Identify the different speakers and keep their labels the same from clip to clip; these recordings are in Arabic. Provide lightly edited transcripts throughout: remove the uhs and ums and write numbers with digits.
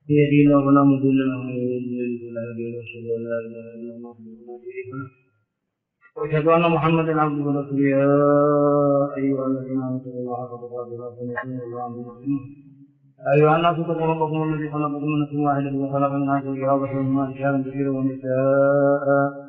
Speaker 1: يهدينا ولا مضل له ومن يضلل فلا هادي له واشهد ان لا اله الا الله وحده لا شريك له واشهد ان محمدا عبده ورسوله يا ايها الذين امنوا اتقوا الله حق تقاته ولا تموتن الا وانتم مسلمون ايها الناس اتقوا ربكم الذي خلقكم من نفس واحده وخلق منها زوجها وبث منهما رجالا كثيرا ونساء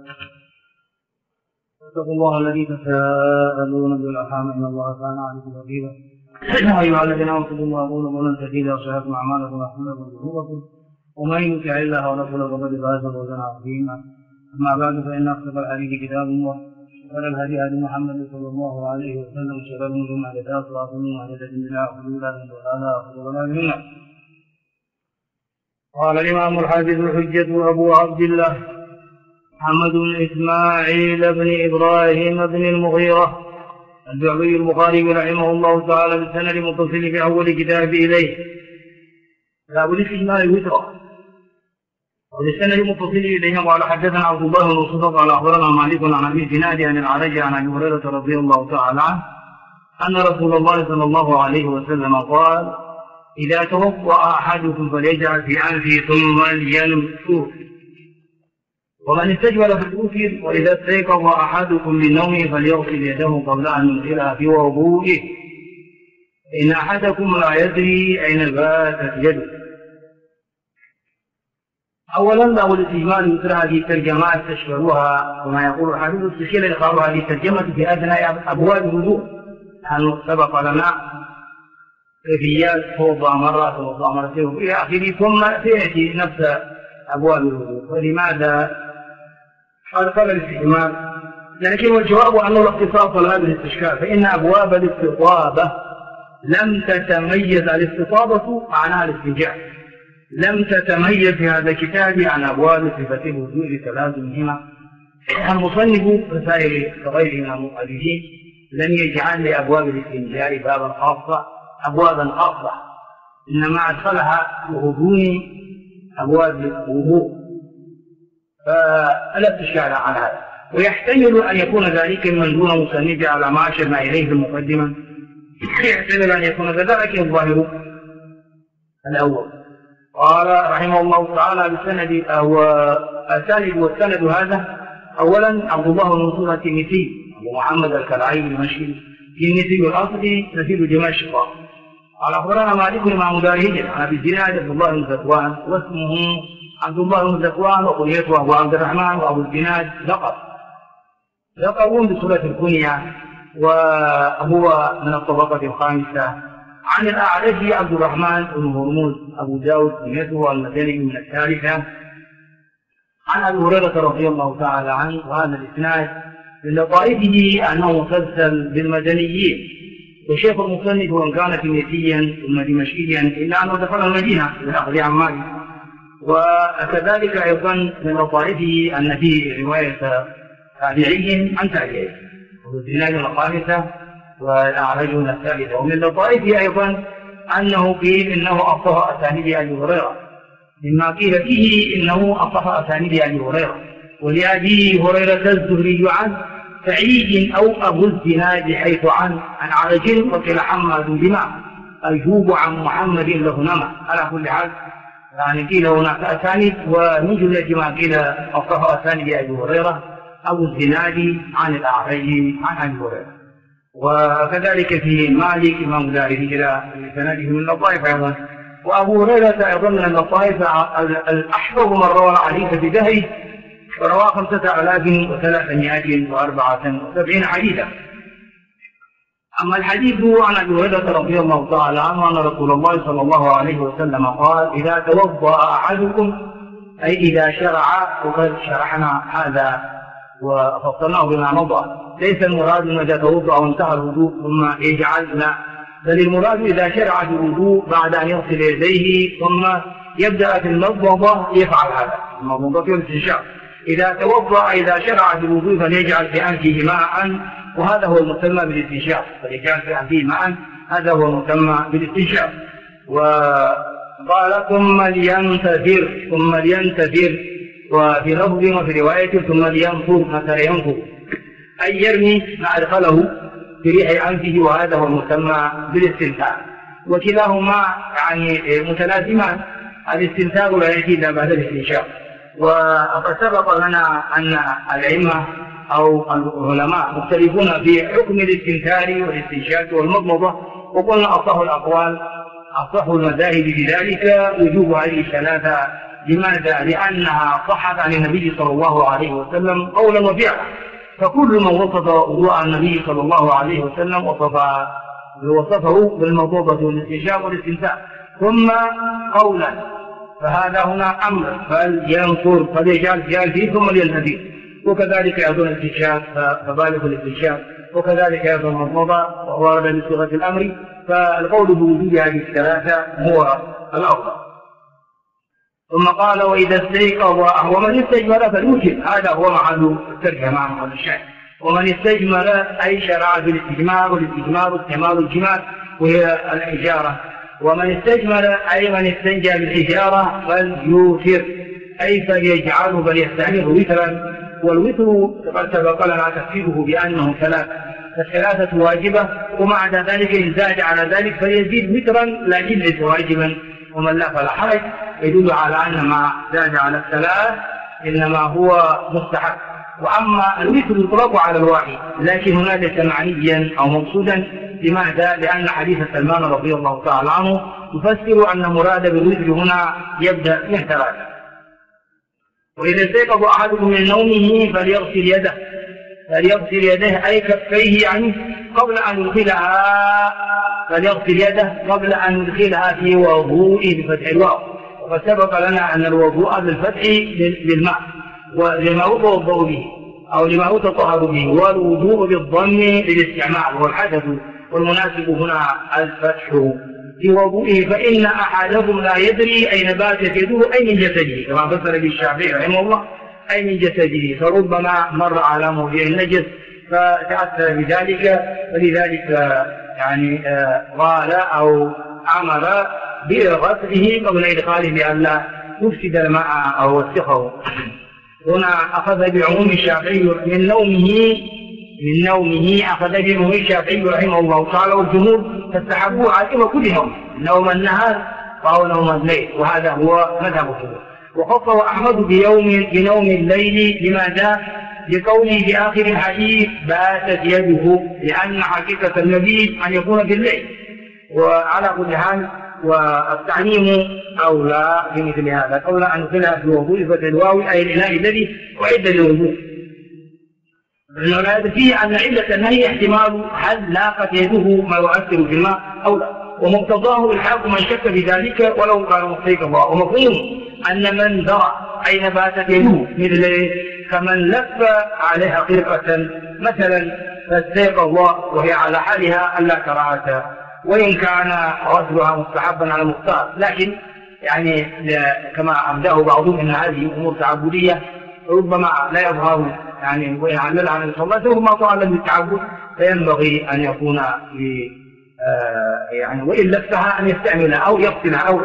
Speaker 1: اتقوا الله الذي تساءلون به والارحام ان الله كان عليكم رقيبا أيها الذين آمنوا اتقوا الله وقولوا قولا سديدا يصلح لكم أعمالكم ويغفر لكم ذنوبكم ومن يطع الله ورسوله فقد فاز فوزا عظيما أما بعد فإن أصدق الحديث كتاب الله وخير الهدي هدي محمد صلى الله عليه وسلم وشر الأمور محدثاتها وكل محدثة بدعة وكل بدعة ضلالة وكل ضلالة في النار. قال الإمام الحافظ الحجة أبو عبد الله محمد بن إسماعيل بن إبراهيم بن المغيرة الجعفري البخاري رحمه الله تعالى بالسند المتصل في أول كتاب إليه باب الاستجمال الوتر وبالسند المتصل إليه قال حدثنا عبد الله بن يوسف قال أخبرنا مالك عن أبي الزناد عن الأعرج عن أبي هريرة رضي الله تعالى عنه أن رسول الله صلى الله عليه وسلم قال إذا توضأ أحدكم فليجعل في أنفه ثم لينفث ومن استجمل فليوتر وإذا استيقظ أحدكم من نومه فليغسل يده قبل أن يدخلها في وضوئه إن أحدكم لا يدري أين باتت يده. أولا باب الاستجمال يترى هذه الترجمات تشملها وما يقول الحديث السكيل إخبار هذه الترجمة في أدنى أبواب الوضوء أنه سبق لنا كيفيات توضأ مرة توضأ مرتين إلى آخره ثم سيأتي نفس أبواب الوضوء. ولماذا قال الاستجمال؟ لكن الجواب أنه الاختصاص لهذا الاستشكال فإن أبواب الاستطابة لم تتميز الاستطابة معناها الاستنجاء لم تتميز في هذا الكتاب عن أبواب صفة الوضوء لتلازمهما. المصنف رسائل كغيره من المؤلفين لم يجعل لأبواب الاستنجاء بابا خاصة أبوابا خاصة إنما أدخلها بغضون أبواب الوضوء فلا استشكال على هذا. ويحتمل أن يكون ذلك من دون مصنف على ما أشرنا إليه في المقدمة يحتمل أن يكون كذلك الظاهر الأول. قال رحمه الله تعالى بالسند أو السند والسند هذا أولا عبد الله بن منصور التنيسي أبو محمد الكلعي المشي التنيسي الأصلي نسيب دمشق قال أخبرنا مالك إمام دار هجرة عن أبي الزناد عبد الله بن ذكوان واسمه عبد الله بن ذكوان وكنيته أبو عبد الرحمن وأبو الزناد لقبون بصورة الكنية وهو من الطبقة الخامسة. عن الأعرج عبد الرحمن بن هرمز أبو داود كنيته المدني من الثالثة عن أبي هريرة رضي الله تعالى عنه. وهذا الإسناد من لطائفه أنه مسلسل بالمدنيين وشيخ المصنف وإن كان كنيسيا ثم دمشقيا إلا أنه دخل المدينة بالأخذ عن مالك. وكذلك أيضا من لطائفه أن فيه رواية تابعي عن تابعي والزناد الخامسة والأعرج من الثالثة. ومن لطائفه أيضا أنه قيل إنه أصح أسانيد أبي هريرة مما قيل فيه إنه أصح أسانيد أبي هريرة ولأبي هريرة الزهري عن سعيد أو أبو الزناد حيث عن أعرج وقيل حماد بما أجوب عن محمد له نما. على كل حال يعني قيل هناك أسانيد ومن جملة ما قيل أصح أسانيد أبي هريرة أبو الزناد عن الأعرج عن أبي هريرة. وكذلك في مالك إمام دار الهجرة بسنده من اللطائف أيضا. وأبو هريرة أيضا من اللطائف الأحفظ من روى الحديث بدهره وروى 5374 حديثا. أما الحديث عن أبي هريرة رضي الله تعالى عنه أن رسول الله صلى الله عليه وسلم قال إذا توضأ أحدكم أي إذا شرع وقد شرحنا هذا وفصلناه بما مضى ليس المراد أن إذا توضأ وانتهى الوضوء ثم يجعل لا بل المراد إذا شرع في الوضوء بعد أن يغسل يديه ثم يبدأ في المضمضة يفعل هذا المضمضة والاستنشاق. إذا توضأ إذا شرع في الوضوء فليجعل في أنفه ماء وهذا هو المسمى بالاستنشاق فليجعل في أنفه ماء هذا هو المسمى بالاستنشاق. وقال ثم لينتثر وفي لفظ وفي رواية ثم لينفر متى ينفر أي يرمي ما أدخله في ريح أنفه وهذا هو المسمى بالاستنثار. وكلاهما يعني متلازمان الاستنثار لا يأتي إلا بعد الاستنشاق. وقد سبق لنا أن الأئمة أو العلماء مختلفون في حكم الاستنثار والاستنشاق والمضمضة، وقلنا أصح الأقوال أصح المذاهب بذلك وجوب هذه الثلاثة. لماذا؟ لأنها صحت عن النبي صلى الله عليه وسلم قولا وفعلا، فكل من وصف وضوء النبي صلى الله عليه وسلم وصفه بالمضمضة والاستنشاق والاستنثار. ثم قولا، فهذا هنا أمر فلينصر فليجعل فيه ثم ليلتزم، وكذلك أيضا الاستنشاق فبالغ الاستنشاق، وكذلك أيضا المضمضة ورد بصيغة الأمر. فالقول بوجود هذه الثلاثة هو الأفضل. ثم قال وإذا استيقظ ومن استجمل فليوتر، هذا هو محل الترجمة محل الشاهد. ومن استجمل أي شرع في الاستجمار، والاستجمار استعمال الجمال وهي الحجارة. ومن استجمل أي من استنجى بالحجارة فليوتر أي فليجعله فليستعمله وترا. والوتر قد سبق لنا تفسيره بأنه فالثلاثة واجبة، ومع ذلك إن زاد على ذلك فليزيد وترا لكن ليس واجبا، ومن لا فلا حرج، يدل على أن ما زاد على الثلاث إنما هو مستحب. وأما الوتر يطلق على الواحد، لكن هنا ليس معنيا أو مقصودا. لماذا؟ لأن حديث سلمان رضي الله تعالى عنه يفسر أن مراد بالوتر هنا يبدأ من ثلاثة. وإذا استيقظ أحدكم من نومه فليغسل يده أي كفيه يعني قبل أن يدخلها، فليغسل يده قبل أن يدخلها في وضوءه بفتح الواو. وقد سبق لنا أن الوضوء بالفتح للماء ولما يتوضأ به أو لما يتطهر به، والوضوء بالضم للاستعمال والحدث، والمناسب هنا الفتح في وضوئه. فإن أحدكم لا يدري أين باتت يده أي من جسده، كما فسر به الشافعي رحمه الله أي من جسده، فربما مر على موضع النجس فتأثر بذلك، فلذلك يعني قال أو أمر بغسله قبل إدخاله لئلا يفسد الماء أو يوسخه. هنا أخذ بعموم الشافعي من نومه أخذ بعموم الشافعي رحمه الله تعالى، والجمهور فاستحبوه عاقبة كل نوم النهار أو نوم الليل، وهذا هو مذهب الجمهور. وخصه أحمد بنوم الليل. لماذا؟ لقوله في آخر الحديث باتت يده، لأن حقيقة المبيت أن يكون في الليل. وعلى كل حال والتعليم أولى في مثل هذا، قول أن يدخلها في وضوء فتح الواو أي الإناء الذي أعد للوضوء. لأنه فيه أن علة النهي احتمال هل لاقت يده ما يؤثر في الماء أو لا، ومقتضاه الحاق من شك في ذلك ولو كان مستيقظا. ومفهوم أن من درى أين باتت يده مثل كمن لف عليها خرقة مثلا فاستيقظ وهي على حالها ألا كراهة، وإن كان غسلها مستحبا على المختار. لكن يعني كما أبدأه بعضهم أن هذه أمور تعبدية ربما لا يظهر، يعني وإن عملها عن الصلاة ربما تعلم بالتعبد، فينبغي أن يكون يعني وإن لفها أن يستعملها أو يغسلها أو.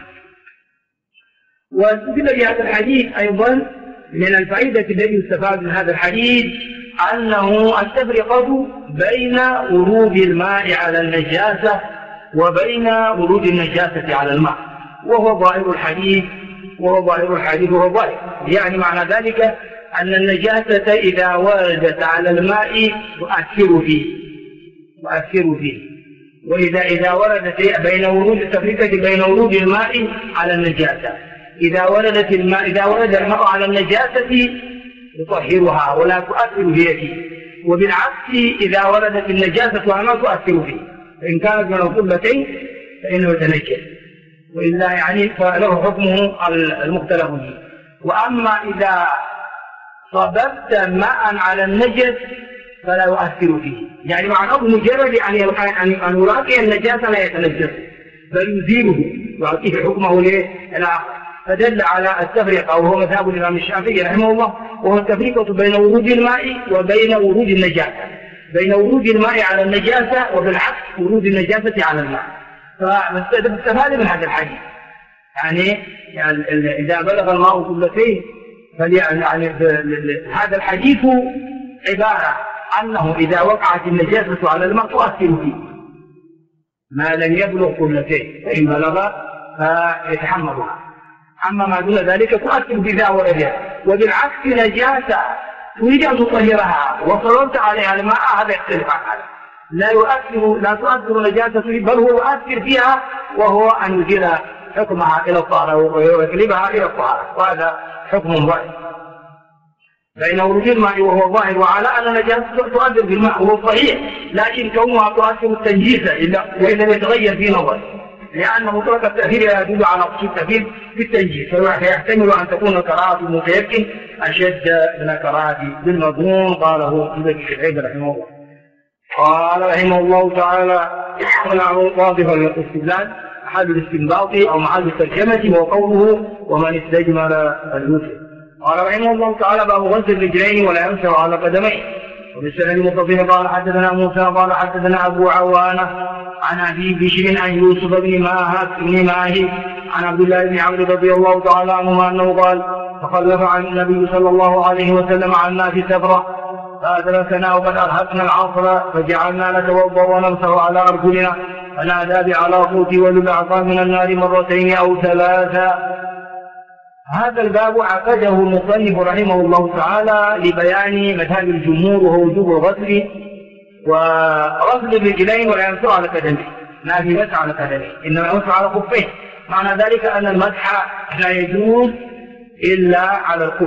Speaker 1: واستدل بهذا الحديث أيضا من الفائدة التي يستفاد من هذا الحديث أنه التفرقة بين ورود الماء على النجاسة وبين ورود النجاسة على الماء، وهو ظاهر الحديث وهو ظاهر. يعني معنى ذلك أن النجاسة إذا وردت على الماء تؤثر فيه، وإذا وردت بين ورود التفرقة بين ورود الماء على النجاسة، إذا ورد الماء على النجاسة يطهرها ولا تؤثر فيه، وبالعكس إذا وردت النجاسة على الماء تؤثر فيه، فإن كانت من القبلتين فإنه يتنجس، وإلا يعني فله حكمه المختلف فيه. وأما إذا صببت ماء على النجس فلا يؤثر فيه، يعني معناه مجرد أن يراقي النجاسة لا يتنجس بل يزيله ويعطيه حكمه للآخر. فدل على التفرقة، وهو مذهب الإمام الشافعي رحمه الله، وهو التفرقة بين ورود الماء وبين ورود النجاسة، بين ورود الماء على النجاسة وبالعكس ورود النجاسة على الماء. فاستفاد من هذا الحديث يعني إذا بلغ الماء قبلتين يعني هذا الحديث عبارة أنه إذا وقعت النجاسة على الماء تؤثر فيه ما لم يبلغ قبلتين، فإن بلغ فيتحملها. أما ما دون ذلك تؤثر بذا وغيرها. وبالعكس نجاسة تريد أن تطهرها وصررت عليها الماء، هذا يختلف عن هذا. لا تؤثر نجاسة بل هو يؤثر فيها، وهو أن يزيل حكمها إلى الطهارة ويقلبها إلى الطهارة، وهذا حكم ظاهر. فإنه وجود الماء وهو ظاهر وعلى أن النجاسة تؤثر بالماء وهو صحيح، لكن كونها تؤثر التنجيس وإن لم يتغير في نظر، لأن مطلق التأثير يدل على خصوص التأثير في التنجيس، فيحتمل أن تكون الكراهة المتيقن أشد من الكراهة بالمظنون. قاله ابن الشعيب رحمه الله. قال رحمه الله تعالى: واضح الاستدلال محل الاستنباط أو محل الترجمة وقوله ومن استجمل اليوسف. قال رحمه الله تعالى: باب غسل الرجلين ولا يمسح على قدميه. وبالسند المتصل قال حدثنا موسى قال حدثنا أبو عوانة عن أبي بشر عن يوسف بن ماهي عن عبد الله بن عمرو رضي الله تعالى عنهما أنه قال: تخلف عن النبي صلى الله عليه وسلم عنا في سفرة فأدركنا وقد أرهقنا العصر فجعلنا نتوضأ ونمسح على أرجلنا فنادى بعلى صوتي وللأعصى من النار مرتين أو ثلاثا. هذا الباب عقده المصنف رحمه الله تعالى لبيان مذهب الجمهور وهو وجوب الغسل وغسل الرجلين ولا يمسح على قدميه، ما في مسح على قدميه إنما يمسح على خفيه. معنى ذلك أن المسح لا يجوز إلا على الخف،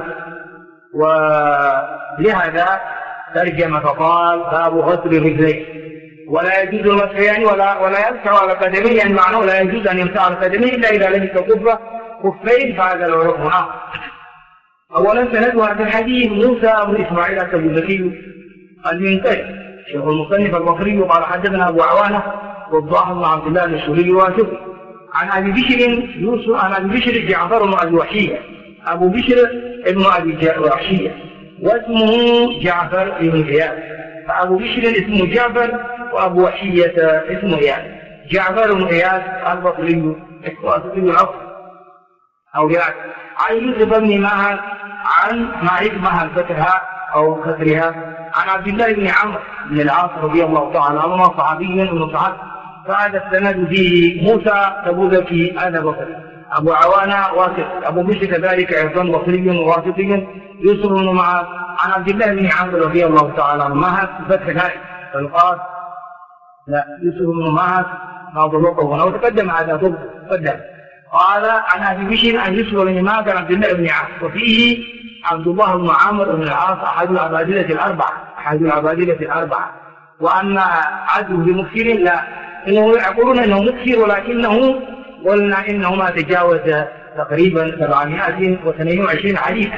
Speaker 1: ولهذا ترجم فقال باب غسل الرجلين ولا يجوز المسح يعني ولا يمسح على قدميه، يعني معناه لا يجوز أن يمسح على قدميه إلا إذا لبس خفين، فهذا العرف هنا. أولا سند هذا الحديث موسى بن إسماعيل التبوذكي المنقري شيخ المصنف البصري قال حدثنا أبو عوانة والضاحك بن عبد الله الشهري واشفي عن أبي بشر يوسف عن أبي بشر جعفر بن أبي وحشية، أبو بشر ابن أبي وحشية واسمه جعفر بن إياس، فأبو بشر اسمه جعفر وأبو وحشية اسمه إياس. جعفر بن إياس البصري الأصل أو يعني عن يوسف بن ماهر عن ماهر فتحها أو كسرها عن عبد الله بن عمرو بن العاص رضي الله تعالى عنهما صحابي من صحابه. فهذا السند فيه موسى تبوذكي هذا بصري، أبو عوانة واسط، أبو بشر كذلك أيضا بصري واسطي، يوسف بن معاذ عن عبد الله بن عمرو رضي الله تعالى عنه ماهر فتح هاي فالقاس لا يوسف بن معاذ ما ضبطه هنا وتقدم هذا تقدم. قال عن أبي بشر عن يوسف بن معاذ عن عبد الله بن عاص، وفيه عبد الله بن عمرو بن العاص أحد العبادلة الأربعة، وأما عدو بمكثر لا، إنه يقولون إنه مكثر ولكنه قلنا إنه ما تجاوز تقريبا 722 حديثا،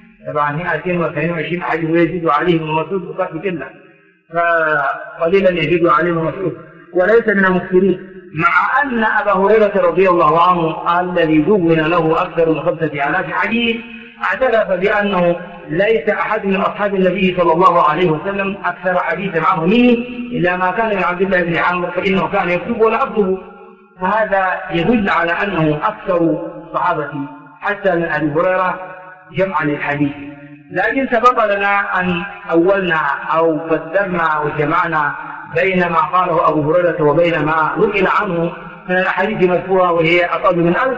Speaker 1: 722 حديث ويزيد عليه ابن مسعود وصحبه كله، فقليلا يزيد عليه ابن مسعود وليس من المكثرين. مع أن أبا هريرة رضي الله عنه الذي دون له أكثر من 5000 حديث اعترف بأنه ليس أحد من أصحاب النبي صلى الله عليه وسلم أكثر حديثا عنه منه إلا ما كان من عبد الله بن عمرو فإنه كان يكتب ولا أكتب، فهذا يدل على أنه أكثر صحابة حتى من أبي هريرة جمعا للحديث. لكن سبق لنا أن أولنا أو فسرنا وجمعنا بين ما قاله أبو هريرة وبين ما نقل عنه من الأحاديث المذكورة وهي أقل من 1000،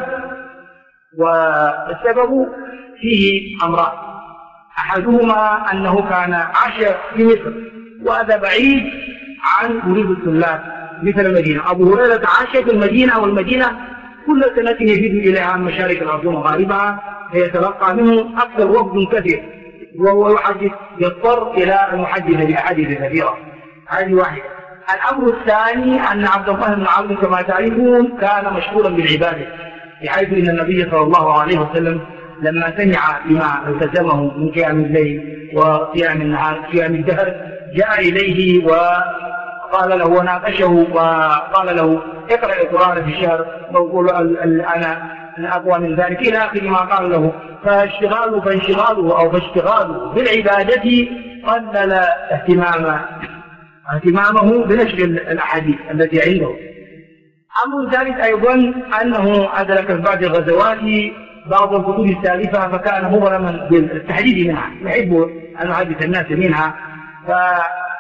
Speaker 1: والسبب فيه أمران، أحدهما أنه كان عاش في مصر وهذا بعيد عن ورود السلات مثل المدينة. أبو هريرة عاش في المدينة والمدينة كل سنة يجد إليها من مشارق الأرض ومغاربها فيتلقى منه أكثر وفد كثير، وهو يحدث يضطر إلى المحدث بأحاديث كثيرة. هذه واحدة. الأمر الثاني أن عبد الله بن عمرو كما تعرفون كان مشهورا بالعبادة، بحيث أن النبي صلى الله عليه وسلم لما سمع بما التزمه من قيام الليل وقيام النهار قيام الدهر جاء إليه وقال له وناقشه وقال له اقرأ القرآن في الشهر ويقول أنا أقوى من ذلك إلى آخر ما قال له. فاشتغاله بالعبادة قلل اهتمامه بنشر الأحاديث التي عنده. أمر ثالث أيضا أنه أدرك في بعض الغزوات بعض الكتب السالفة فكان مغرما بالتحديد منها، يحب أن يحدث الناس منها،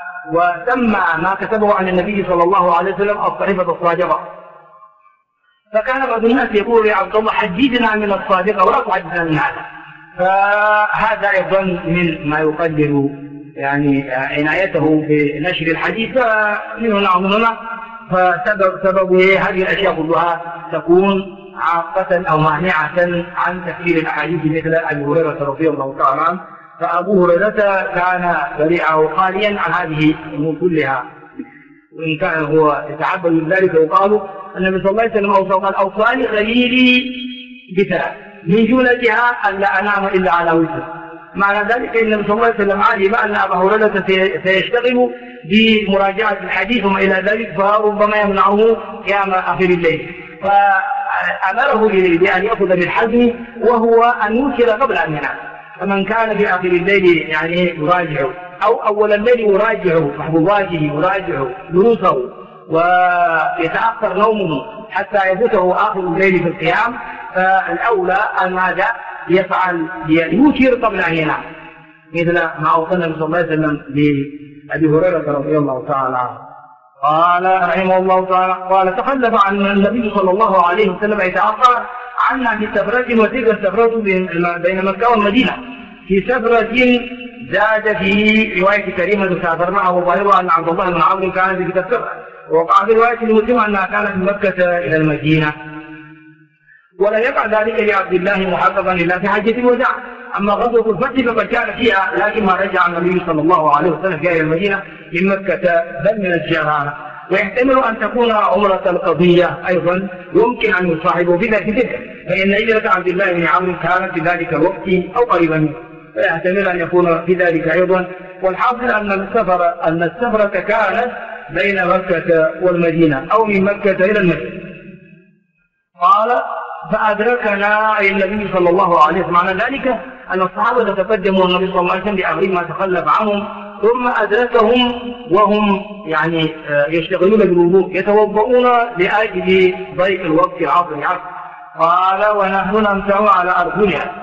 Speaker 1: وسمى ما كتبه عن النبي صلى الله عليه وسلم الصحيفة الصادقة. فكان بعض الناس يقول يا عبد الله حدثنا من الصادق ولا تحدثنا من هذا. فهذا أيضا من ما يقدر يعني عنايته بنشر الحديث. فمن هنا ومن هنا فسبب هذه الأشياء كلها تكون عاقة أو مانعة عن تفسير الأحاديث مثل أبي هريرة رضي الله تعالى عنه. فأبو هريرة كان بريئا وخاليا عن هذه الأمور كلها، وإن كان هو يتعبد من ذلك. وقالوا النبي صلى الله عليه وسلم قال أوصاني خليلي بثلاث من جملتها أن لا أنام إلا على وتر. معنى ذلك أن النبي صلى الله عليه وسلم علم أن أبا هريرة سيشتغل بمراجعة الحديث وما إلى ذلك، فربما يمنعه قيام آخر الليل، فأمره بأن يأخذ بالحزم وهو أن يوتر قبل أن ينام. فمن كان في آخر الليل يعني يراجع أو أول الليل يراجع محبوباته يراجع دروسه ويتأخر نومه حتى يفوته آخر الليل في القيام، فالأولى أن ماذا يفعل يوتر قبل أن ينام، مثل ما أوصى النبي صلى الله عليه وسلم لأبي هريرة رضي الله تعالى عنه. قال رحمه الله تعالى قال تخلف عن النبي صلى الله عليه وسلم يتأخر عنا في سفرة، وتلك السفرة بين مكة والمدينة في سفرة زاد في رواية كريمة سافرناها وظاهرها أن عبد الله بن عمرو كان في السفرة، ووقع في رواية المسلم أنها كانت من مكة إلى المدينة. ولا يقع ذلك لعبد الله محققا إلا في حجة الوداع. أما غزوة الفتح فقد كان فيها، لكن ما رجع النبي صلى الله عليه وسلم فيها إلى المدينة من مكة بل من الجيران. ويحتمل أن تكون عمرة القضية أيضا يمكن أن يصاحبه بذلك ذكر، فإن هجرة عبد الله بن عمرو كانت في ذلك الوقت أو قريبا منه، فيحتمل أن يكون في ذلك أيضا. والحاصل أن السفرة كانت بين مكة والمدينة أو من مكة إلى المدينة. قال فأدركنا أي النبي صلى الله عليه وسلم. معنى ذلك أن الصحابة تقدموا النبي صلى الله عليه وسلم بأمر ما تخلف عنهم، ثم أدركهم وهم يعني يشتغلون بالوضوء يتوضؤون لأجل ضيق الوقت العصر. قال ونحن نمسح على أرجلنا،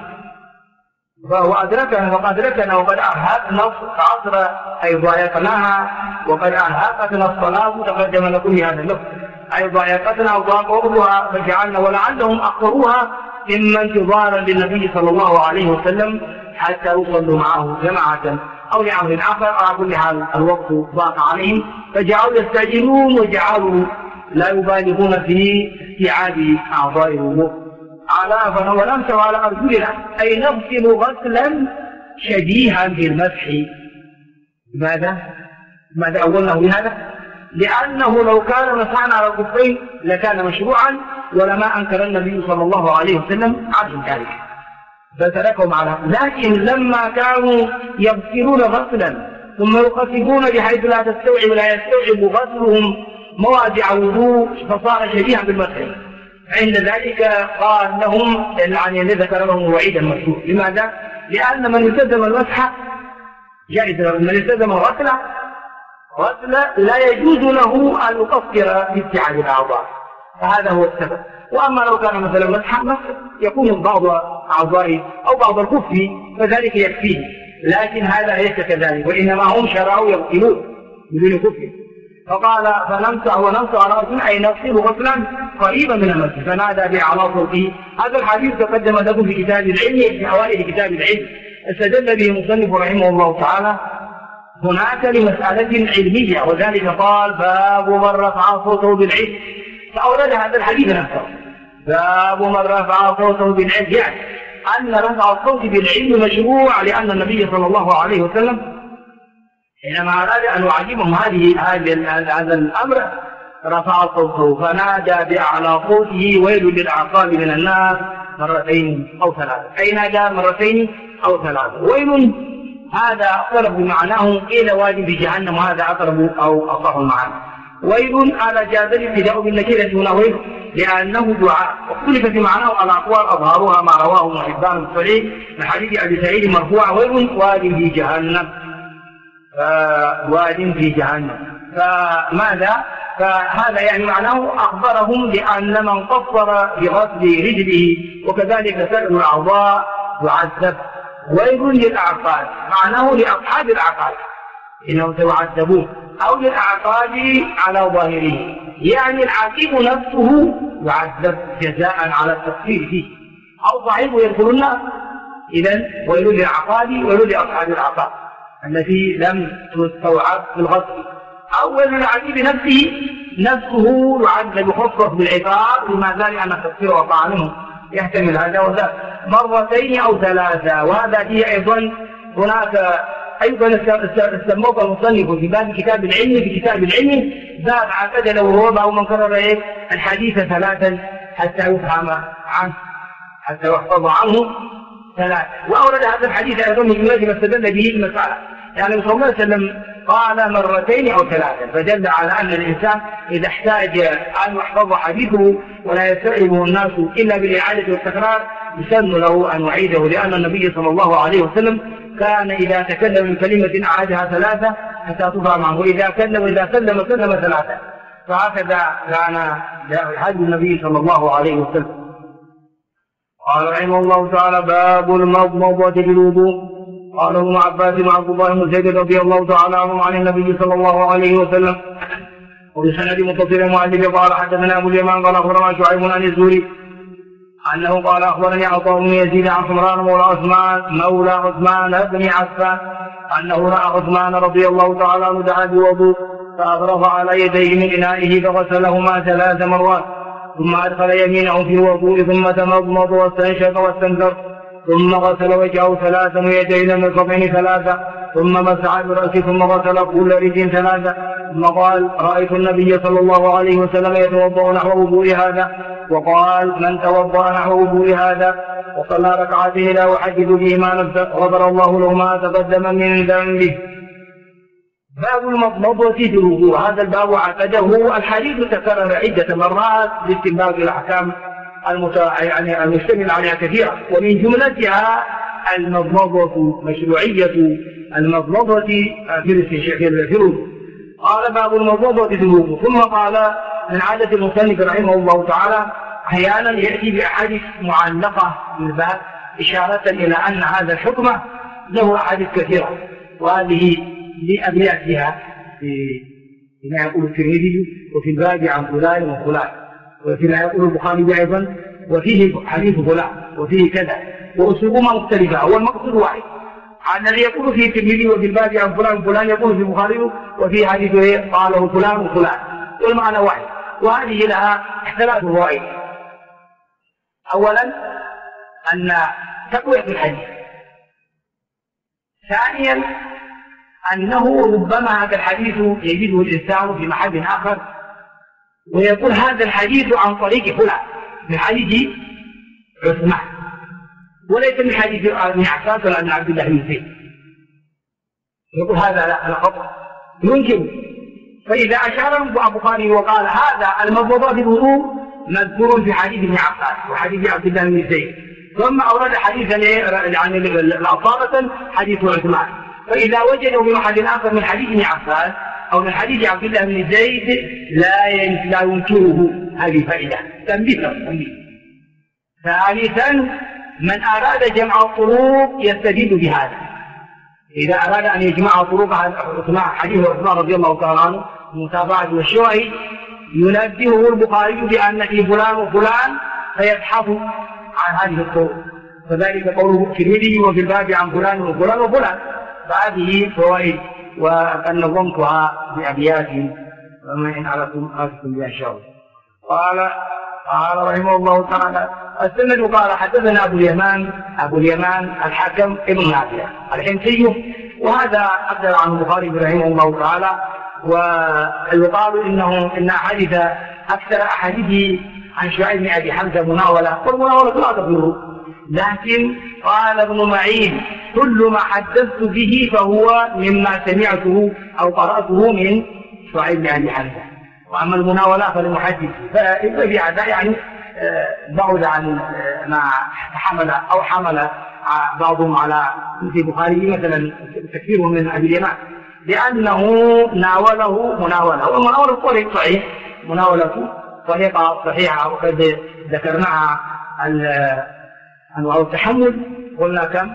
Speaker 1: فهو أدركنا وقد أرهقنا العصر أي ضايقناها، وقد أرهقتنا الصلاة تقدم لكم هذا اللفظ أي ضايقتنا وضاق وقتها فجعلنا، ولعلهم أخروها إما انتظارا للنبي صلى الله عليه وسلم حتى يصلوا معه جماعة أو لأمر آخر. على كل حال الوقت ضاق عليهم فجعلوا يستعجلون وجعلوا لا يبالغون في استيعاب أعضاء الوضوء. ونمسح على أرجلنا أي نغسل غسلا شبيها بالمسح. ماذا أولنا بهذا؟ لأنه لو كان مسحنا على الكفين لكان مشروعا ولما أنكر النبي صلى الله عليه وسلم عن ذلك فتركهم على. لكن لما كانوا يغسلون غسلا ثم يخففون بحيث لا يستوعب غسلهم مواضع الوضوء فصار شبيها بالمسح، عند ذلك قال لهم يعني ذكر لهم وعيدا مشهور. لماذا؟ لأن من التزم المسح جائز، من التزم الغسل لا يجوز له أن يقصر في استيعاب الأعضاء، فهذا هو السبب. وأما لو كان مثلا مسحا يكون بعض أعضائه أو بعض الكف فذلك يكفيه، لكن هذا ليس كذلك، وإنما هم شرعوا يغسلون بدون كفه. فقال فنمسح على أرجلنا أي نغسل غسلا قريبا من المسح فنادى بأعلى صوته. هذا الحديث تقدم لكم في كتاب العلم في أوائل كتاب العلم، استدل به المصنف رحمه الله تعالى هناك لمسألة علمية، وذلك قال باب من رفع صوته بالعلم، فأورد هذا الحديث نفسه باب من رفع صوته بالعلم، يعني أن رفع الصوت بالعلم مشروع، لأن النبي صلى الله عليه وسلم حينما أراد أن يعلمهم هذا الأمر رفع صوته فنادى بأعلى صوته ويل للأعقاب من النار مرتين أو ثلاثة، أي نادى مرتين أو ثلاثة. ويل هذا اختلف بمعناه، قيل واد في جهنم، وهذا أقرب أو أصح المعنى. ويل على جاز الابتداء بالنكرة هنا ويل لأنه دعاء، واختلف في معناه الأقوال أظهرها ما رواه ابن حبان الصحيح من حديث أبي سعيد مرفوع ويل واد في جهنم، واد في جهنم. فماذا؟ فهذا يعني معناه أخبرهم بأن من قصر بغسل رجله وكذلك سائر الأعضاء يعذب. ويل للأعقاب معناه لأصحاب الأعقاب إنهم سيعذبون، أو للأعقاب على ظاهره يعني العاقب نفسه يعذب جزاء على التقصير فيه، أو صاحبه يدخل النار. إذن ويل للعقاب ويل لأصحاب العقاب التي لم تستوعب في الغسل، أو ويل للعاقب نفسه يعذب يخفف بالعقاب لما ذلك أن التقصير وقع منه، يحتمل هذا وذاك مرتين أو ثلاثة. وهذا فيه أيضا هناك أيضا استمر المصنف في باب كتاب العلم، في كتاب العلم باب عقد له ربع من كرر الحديث ثلاثا حتى يفهم عنه، حتى يحفظ عنه ثلاثا. وأورد هذا الحديث أيضا من جملة ما استدل به المسألة، يعني صلى الله عليه وسلم قال مرتين أو ثلاثا، فدل على أن الإنسان إذا احتاج أن يحفظ حديثه ولا يستوعبه الناس إلا بالإعادة والتكرار يسن له أن يعيده، لأن النبي صلى الله عليه وسلم كان إذا تكلم من كلمة أعادها ثلاثة حتى تفهم عنه، وإذا سلم ثلاثة. فهكذا كان حديث النبي صلى الله عليه وسلم. قال رحمه الله تعالى: باب المضمضة بالوضوء. قال ابن عباس وعبد الله بن زيد رضي الله تعالى عنهم عن النبي صلى الله عليه وسلم وبسند متصل المؤلف قال: حدثنا ابو اليمان قال اخبرنا شعيب عن الزهري انه قال: اخبرني عطاء بن يزيد عن حمران مولى عثمان بن عفان انه راى عثمان رضي الله تعالى عنه دعا بوضوء فاغرف على يديه من انائه فغسلهما 3 مرات، ثم ادخل يمينه في الوضوء ثم تمضمض واستنشق واستنثر، ثم غسل وجهه 3 ويديه من الكفين 3، ثم مسح برأسه، ثم غسل كل رجل 3، ثم قال: رأيت النبي صلى الله عليه وسلم يتوضأ نحو وضوء هذا، وقال: من توضأ نحو وضوء هذا وصلى ركعتين لا يحدث بهما نفسه غفر الله له ما تقدم من ذنبه. باب المضمضة في الوضوء. هذا الباب عقده الحديث تكرر عدة مرات لاستنباط الأحكام يعني المشتمل عليها كثيرا، ومن جملتها المضمضة، مشروعية المضمضة في الوضوء. قال: باب المضمضة في الوضوء. ثم قال: من عادة المصنف رحمه الله تعالى أحيانا يأتي بأحاديث معلقة بالباب إشارة إلى أن هذا الحكم له أحاديث كثيرة، وهذه لأبياتها فيما يقول الترمذي وفي الباب عن فلان وفلان، وفيما يقول البخاري أيضا وفيه حديث فلان وفيه كذا، وأسلوبهما مختلفة. هو المقصود واحد، الذي يقول فيه الترمذي وفي الباب عن فلان وفلان يقول في البخاري وفي حديث قاله فلان وفلان، والمعنى واحد. وهذه لها 3 فوائد. أولا أن تقوية الحديث، ثانيا أنه ربما هذا الحديث يجده الإنسان في محل آخر ويقول هذا الحديث عن طريق فلان، من حديث عثمان، وليس من حديث ابن عباس ولا من عبد الله بن زيد، يقول هذا لا خطأ يمكن. فإذا أشار البخاري وقال هذا المضمضة في الوضوء مذكور في حديث ابن عباس وحديث عبد الله بن زيد، ثم أورد حديثا يعني الأصالة حديث عثمان، فإذا وجدوا في محل آخر من حديث ابن عباس أو من حديث عبد الله بن زيد لا ينكره. هذه فائدة تنبيه. ثالثا من أراد جمع الطرق يستفيد بهذا، إذا أراد أن يجمع طرق حديث عثمان رضي الله تعالى عنه متابعة والشواهد ينبهه البخاري بأن في فلان وفلان فيبحث عن هذه الطرق، فذلك قوله في الترمذي وفي الباب عن فلان وفلان وفلان. فهذه فوائد وقد نظمتها بأبيات وما إن أردتم أردتم بها إن شاء الله. قال رحمه الله تعالى: السند قال: حدثنا أبو اليمان الحكم ابن نافع الحمصي، وهذا أبدل عنه البخاري رحمه الله تعالى. ويقال إن أحاديث أكثر أحاديثه عن شعيب بن أبي حمزة مناولة، والمناولة لا تضر، لكن قال ابن معين: كل ما حدثت به فهو مما سمعته أو قرأته من شعيب بن أبي حمزة، وأما المناولة فللمحدث. فالذي هذا يعني بعد عن ما حمل أو حمل بعضهم على مثل البخاري مثلا تكثير من أبي اليمان، لأنه ناوله مناولة، والمناولة طريق صحيح، مناولة طريقة صحيحة، وقد ذكرناها أنواع التحمل، قلنا كم؟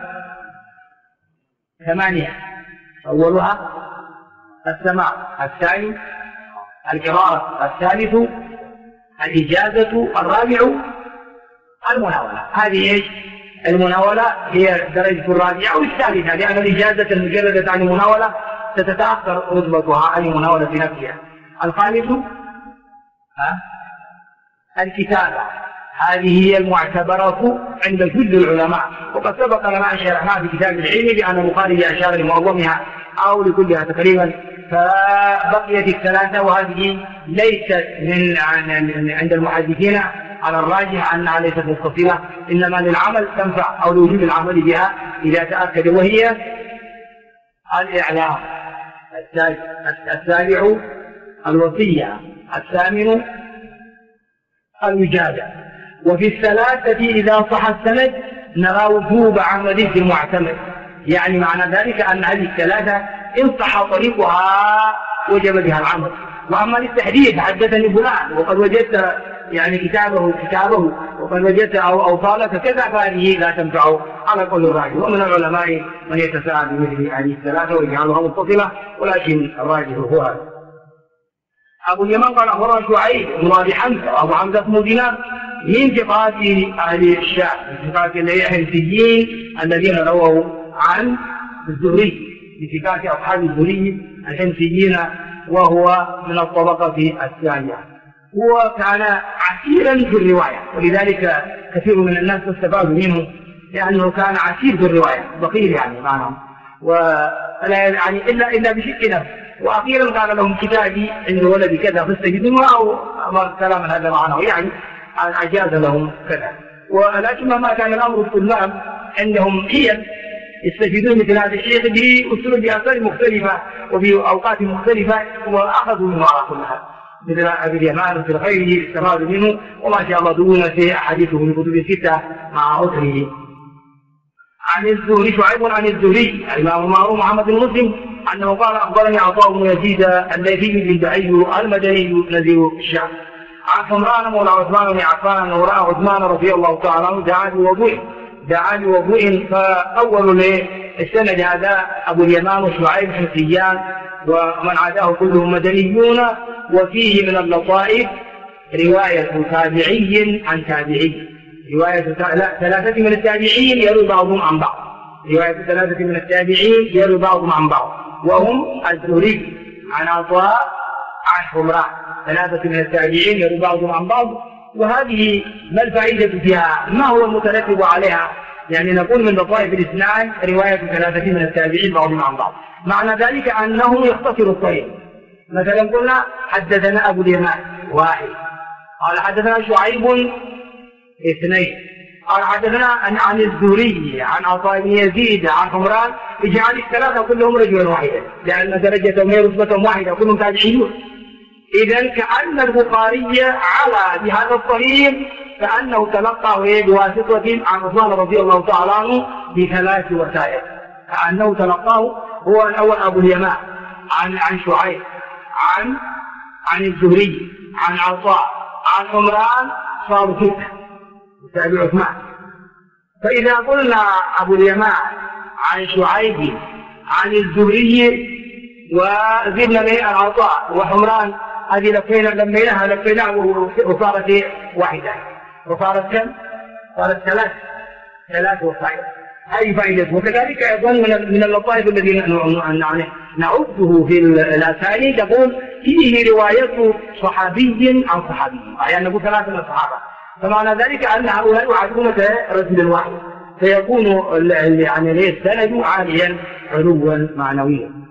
Speaker 1: 8. أولها السماع، الثاني القراءة الثالث الإجازة، الرابع المناولة. هذه إيش؟ المناولة هي الدرجة الرابعة أو الثالثة، لأن الإجازة المجردة عن المناولة ستتأخر رتبتها عن المناولة نفسها. الخامس الكتابة، هذه هي المعتبرة عند كل العلماء، وقد سبق لنا أن شرحناها في كتاب العلم بأن البخاري أشار لمعظمها أو لكلها تقريبا، فبقيت الثلاثة، وهذه ليست عند المحدثين على الراجح أنها ليست متصلة، إنما للعمل تنفع أو لوجود العمل بها إذا تأكد، وهي الإعلام. السابع الوصية، الثامن الوجادة. وفي الثلاثة إذا صح السند نرى وجوب عمل المعتمد، يعني معنى ذلك أن هذه الثلاثة إن صح طريقها وجب بها العمل. وأما للتحديث حدثني فلان وقد وجدت يعني كتابه وقد وجدت أوصالك كذا، فهذه لا تنفع على قول الراجح. ومن العلماء من يتساءل بمثل هذه الثلاثة ويجعلها متصلة، ولكن الراجح هو هذا. أبو اليمان قال أخبرنا شعيب بن أبي حمزة، أبو حمزة اسمه دينار، من ثقات أهل الشام، من ثقات الحمصيين الذين رووا عن الزهري، من ثقات أصحاب الزهري الحمصيين، وهو من الطبقة الثانية. هو كان عسيرا في الرواية، ولذلك كثير من الناس استفادوا منه، لأنه كان عسير في الرواية، بخيل يعني معناه، ولا يعني إلا بشق نفس. وأخيرا قال لهم كتابي عند ولدي كذا فاستجدوا، أو أمر كلاما هذا معناه، يعني أجاز لهم كذا. ولكن ما كان الأمر الطلاب عندهم حيل يستفيدون مثل هذا الشيء بأسلوب بأساليب مختلفة وفي أوقات مختلفة، وأخذوا منه على كل حال، مثل أبي اليمان وفي غيره استفادوا منه، وما شاء الله دون أحاديثه من كتب الستة مع أسره. عن الزهري، شعيب عن الزهري الإمام المعروف محمد بن مسلم أنه قال أخبرني عطاء بن يزيد الليثي البدعي المدني نزيل الشام، عن حمران مولى عثمان بن عفان أنه رأى عثمان رضي الله تعالى عنه دعا بوضوء. فأول السند هذا أبو اليمان وشعيب حمصيان، ومن عداه كلهم مدنيون. وفيه من اللطائف رواية تابعي عن تابعي، رواية ثلاثة من التابعين يروي بعضهم عن بعض، رواية ثلاثة من التابعين يروي بعضهم عن بعض، وهم الزهري عن عطاء عن حمران، ثلاثة من التابعين يروي بعضهم عن بعض. وهذه ما الفائدة فيها؟ ما هو المترتب عليها؟ يعني نقول من لطائف الإسناد رواية ثلاثة من التابعين بعضهم عن بعض، معنى ذلك أنه يختصر الطريق. مثلا قلنا حدثنا أبو اليمان واحد، قال حدثنا شعيب اثنين، قال حدثنا عن الزهري عن عطاء بن يزيد عن حمران، اجعل الثلاثة كلهم رجلا واحدا، لأن درجتهم هي رتبتهم واحدة كلهم تابعيون. إذن كأن البخاري على بهذا الطريق كأنه تلقى بواسطة عن عثمان رضي الله تعالى عنه بثلاث وسائل، كأنه تلقاه هو الأول أبو اليمان عن شعيب عن الزهري عن عطاء عن حمران، صار ستة تابع عثمان. فإذا قلنا أبو اليمان عن شعيب عن الزهري وزدنا من العطاء وحمران، هذه لفيناها وصارت واحدة، وصارت كم؟ صارت ثلاث وسائل. هذه فائدته. وكذلك أيضا من اللطائف الذي نعده في الأسانيد تقول فيه رواية صحابي عن صحابي، يعني نقول ثلاثة من الصحابة، فمعنى ذلك أن هؤلاء يعدون رجل واحد، فيكون يعني السند عاليا علوا معنويا.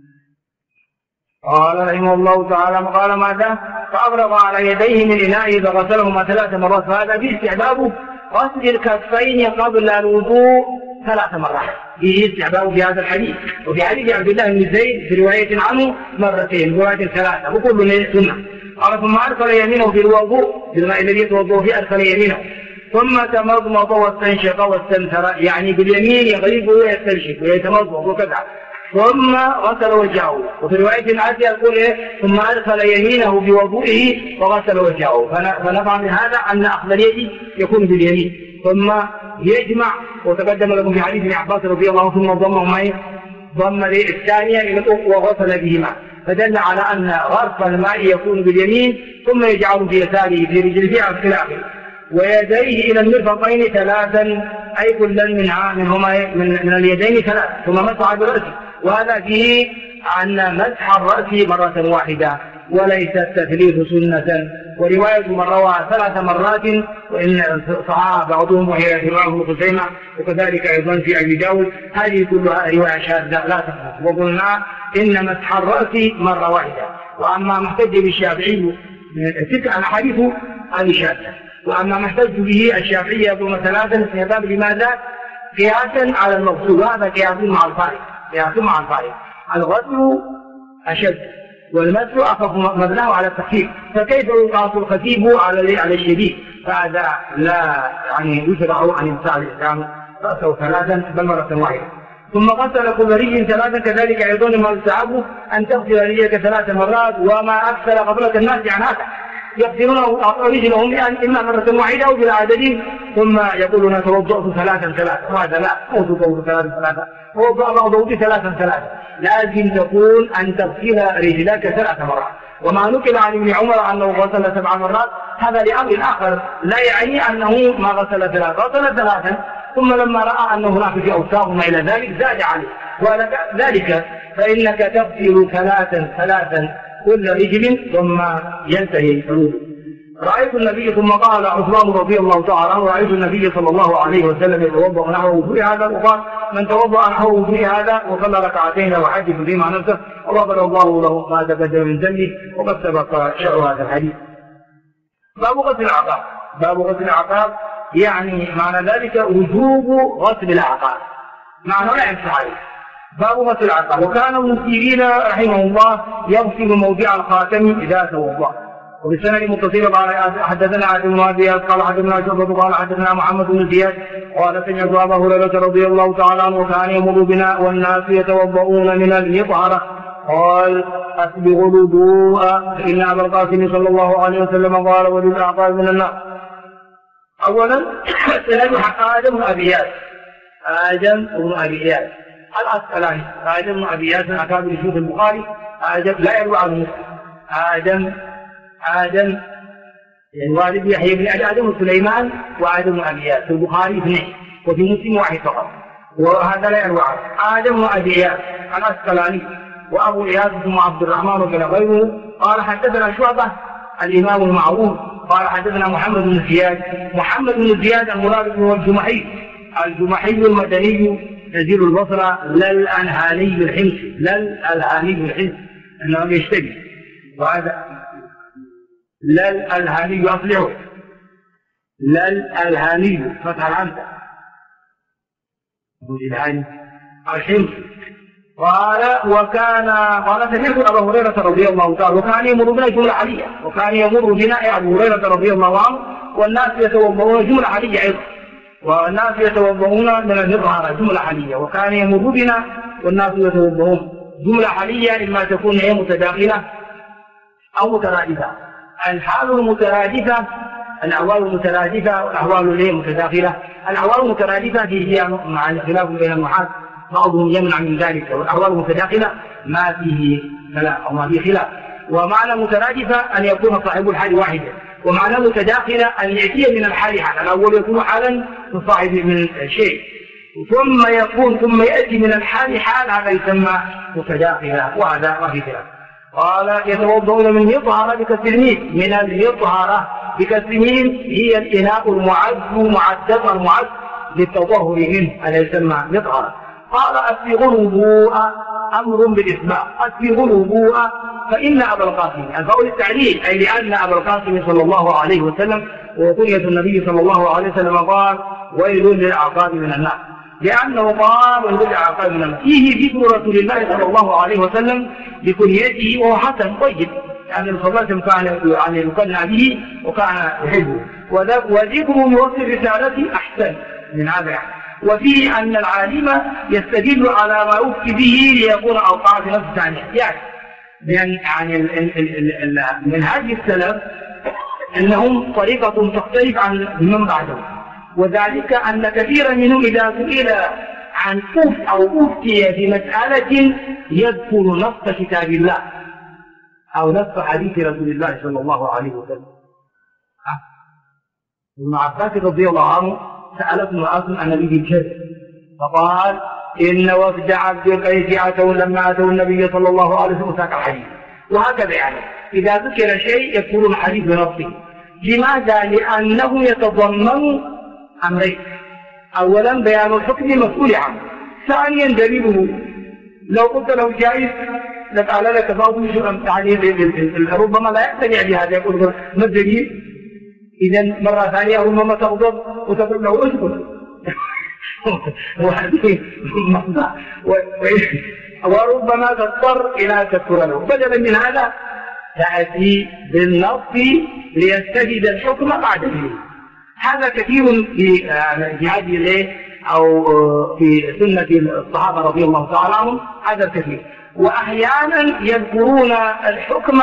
Speaker 1: قال رحمه الله تعالى قال ماذا؟ فأغرق على يديه من إنائه فغسلهما 3 مرات، فهذا في استحباب غسل الكفين قبل الوضوء 3 مرات، فيه استحباب في هذا الحديث. وفي حديث عبد الله بن زيد في رواية عنه مرتين، رواية 3، وكل من سنة. قال ثم أرسل يمينه في الوضوء بالماء الذي يتوضأ فيه، أرسل يمينه ثم تمضمض واستنشق واستنثر، يعني باليمين يغلب ويستنشق ويتمضمض وكذا، ثم غسل وجهه. وفي رواية عادية يقول ثم أرسل يمينه بوضوئه وغسل وجهه. فنفهم من هذا أن أخذ اليد يكون باليمين، ثم يجمع. وتقدم لكم في حديث ابن عباس رضي الله عنه ثم ضمهما ضم الثانية إلى الأخرى وغسل بهما، فدل على أن غرف الماء يكون باليمين ثم يجعل في يساره في رجله على الخلافه، ويديه إلى المرفقين ثلاثا، أي كلا منهما من اليدين ثلاث، ثم مسح برأسه. وهذا فيه أن مسح الرأس مرة واحدة وليس التثليث سنة. ورواية من روى 3 مرات وإن صحاح بعضهم وهي رواه ابن خزيمة وكذلك أيضا في أبي داود، هذه كلها رواية شاذة لا تثبت. وقلنا إن مسح الرأس مرة واحدة. وأما ما احتج بالشافعي تلك الأحاديث هذه شاذة، وأما ما احتج به الشافعي يظن 3 في باب لماذا؟ قياسا على المقصود، وهذا قياس مع الفارق، قياس مع الفارق. الغسل أشد والمسح أخف مبناه على التخفيف، فكيف يقاس الخفيف على الشديد؟ فهذا لا يعني يشرع أن يمسح الإنسان رأسه 3 بل مرة واحدة. ثم غسل كل رجل 3 كذلك أيضا ما يستحب أن تغسل رجلك 3 مرات، وما أكثر قبلة الناس عن هذا يغسلون رجلهم إما مرة واحدة أو بالعدد، ثم يقولون توضأت 3 وهذا لا، أو توضأت 3 ووضأ بعضه 3 لازم تكون أن تغسل رجلك 3 مرات. وما نقل عن ابن عمر أنه غسل 7 مرات هذا لأمر آخر، لا يعني أنه ما غسل 3، غسل 3 ثم لما رأى أنه هناك في أوساخ وما إلى ذلك زاد عليه. وذلك فإنك تغسل 3 كل رجل ثم ينتهي الحلول. رأيت النبي ثم قال عثمان رضي الله تعالى عنه رأيت النبي صلى الله عليه وسلم يتوضأ نحو وضوء هذا، وقال من توضأ نحو وضوء هذا وصلى 2 وحدث فيما نفسه غفر الله له ما تقدم من ذنبه، وقد سبق شرح هذا الحديث. باب غسل الأعقاب. باب غسل الأعقاب يعني معنى ذلك وجوب غسل الأعقاب، معنى لا ينفع عليه. باب غسل الأعقاب. وكان ابن سيرين رحمه الله يغسل موضع الخاتم إذا توضأ. وبسند متصل قال حدثنا عبد بن زياد قال حدثنا شعبة قال حدثنا محمد بن زياد قال سمعت أبا هريرة رضي الله تعالى عنه وكان يمر بنا والناس يتوضؤون من المطهرة قال أسبغوا الوضوء فإن أبا القاسم صلى الله عليه وسلم قال وللأعقاب من النار. أولا سند آدم بن أبي ياس، آدم بن أبي ياس العسقلاني، آدم بن أبي ياس أكابر شيوخ البخاري، آدم لا يروى عن مسلم، آدم والد يحيى بن آدم وسليمان وآدم بن أبي ياس، في البخاري 2 وفي مسلم 1 فقط، وهذا لا يروى عنه. آدم بن أبي ياس العسقلاني وأبو إياس ثم عبد الرحمن وكان غيره قال حدثنا شعبة الإمام المعروف قال حدثنا محمد بن زياد. محمد بن زياد المراد هو الجمحي المدني نزيل البصرة للأنهاني الحمصي، أنه يشتبه، وهذا للألهاني أصلحه، للألهاني فتح العنزة الحمصي. قال سمعت أبا هريرة رضي الله تعالى وكان يمر بنا جملة حالية، وكان يمر بنا أبو هريرة رضي الله عنه والناس يتوضؤون جملة حالية أيضا، والناس يتوضؤون من المظهر جملة حالية، وكان يمر بنا والناس يتوضؤون جملة حالية إما تكون هي متداخلة أو مترادفة. الحال المترادفة الأحوال المترادفة والأحوال المتداخلة. الأحوال المترادفة هي مع الخلاف بين النحاة بعضهم يمنع من ذلك، والأحوال المتداخلة ما فيه خلاف أو ما فيه خلاف. ومعنى مترادفة أن يكون صاحب الحال واحدا، ومعنى متداخلة أن يأتي من الحال حالا، الأول يكون حالا صاحب من شيء ثم يأتي من الحال حال، هذا يسمى متداخلة، وهذا ما فيه خلاف. قال يتوضؤون من يطهر بكسر الميم، من اليطهر بكسر الميم هي الإناء المعد للتطهر منه، هذا يسمى يطهر. قال أسبغوا الوضوء أمر بالإسباغ، أسبغوا الوضوء فإن أبا القاسم، الفاء للتعليل أي لأن أبا القاسم صلى الله عليه وسلم وكنية النبي صلى الله عليه وسلم قال ويل للأعقاب من النار، لأنه قال ويل للأعقاب من النار. فيه ذكر رسول الله صلى الله عليه وسلم بكنيته وهو حسن طيب، يعني الصلاة كان يقنع به وكان يحبه، وذكره بوصف الرسالة أحسن من هذا يعني. وفيه أن العالم يستدل على ما أفتي به ليكون أوقع في نفس الثانية، يعني من هذه السلف أنهم طريقة تختلف عن من بعدهم، وذلك أن كثيرا منهم إذا سئل عن أفتي بمسألة يذكر نص كتاب الله أو نص حديث رسول الله صلى الله عليه وسلم. ابن عباس رضي الله عنه سألت امرأة عن النبي الكذب فقال إن وفد عبد القيس أتوا لما أتوا النبي صلى الله عليه وسلم ساق الحديث. وهكذا يعني إذا ذكر شيء يذكر الحديث بنصه. لماذا؟ لأنه يتضمن أمرين: أولا بيان الحكم المسؤول عنه، ثانيا دليله. لو قلت له جائز لقال لك بعض يعني ربما لا يقتنع بهذا، يقول ما الدليل؟ إذا مرة ثانية ربما تغضب وتقول له اسكت وربما تضطر إلى تذكر له. بدلا من هذا تأتي بالنص ليستجد الحكم بعد ذلك. هذا كثير في هذه الليل أو في سنة الصحابة رضي الله تعالى عنهم، هذا الكثير. وأحيانا يذكرون الحكم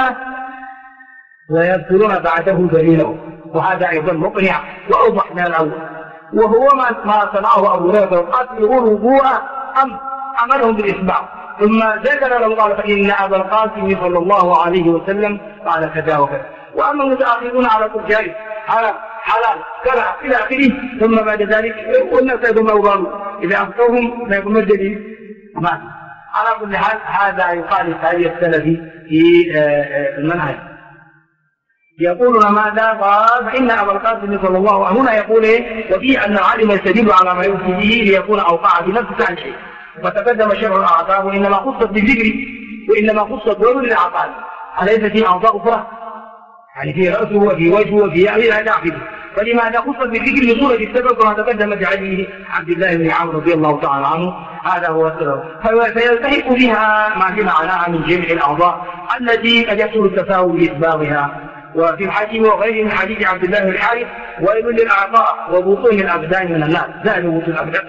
Speaker 1: ويذكرون بعده دليله، وهذا أيضا مقنع وأوضح من الأول. وهو ما صنعه أبو هريرة قتله الوضوء أمرهم بالإسباع، ثم ذكر له قال فإن أبا القاسم صلى الله عليه وسلم قال كذا وكذا. وأما المتأخرون على كل جائز حلال كره إلى آخره، ثم بعد ذلك والناس أيضا أوضاعهم إذا أفتوهم ما يكون الدليل ما. على كل حال هذا يخالف هذه السلف في المنهج. يقولون ماذا؟ قال فإن أبا القاسم صلى الله عليه وسلم هنا يقول وفيه أن العالم يستدل على ما يوفي به ليكون أوقع بنفسه عن شيء. وتقدم شرع الأعضاء وإنما خصت بالذكر وإنما خصت ولد الأعضاء، أليس في أعضاء أخرى؟ يعني في رأسه وفي وجهه وفي إلى آخره. فلماذا خصت بالذكر لصورة السبب كما تقدم بعلي عبد الله بن عمرو رضي الله تعالى عنه؟ هذا هو السبب. فيلتحق بها ما في معناها من جمع الأعضاء التي قد يحصل التساوي بإسباغها. وفي الحاكم وغيره من حديث عبد الله بن الحارث ويل للأعضاء وبطون الأبدان من الناس، زائد بطون الأبدان.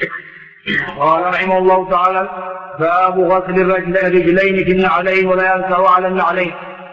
Speaker 1: قال رحمه الله تعالى باب غسل الرجلين في النعلين ولا ينسى على النعلين.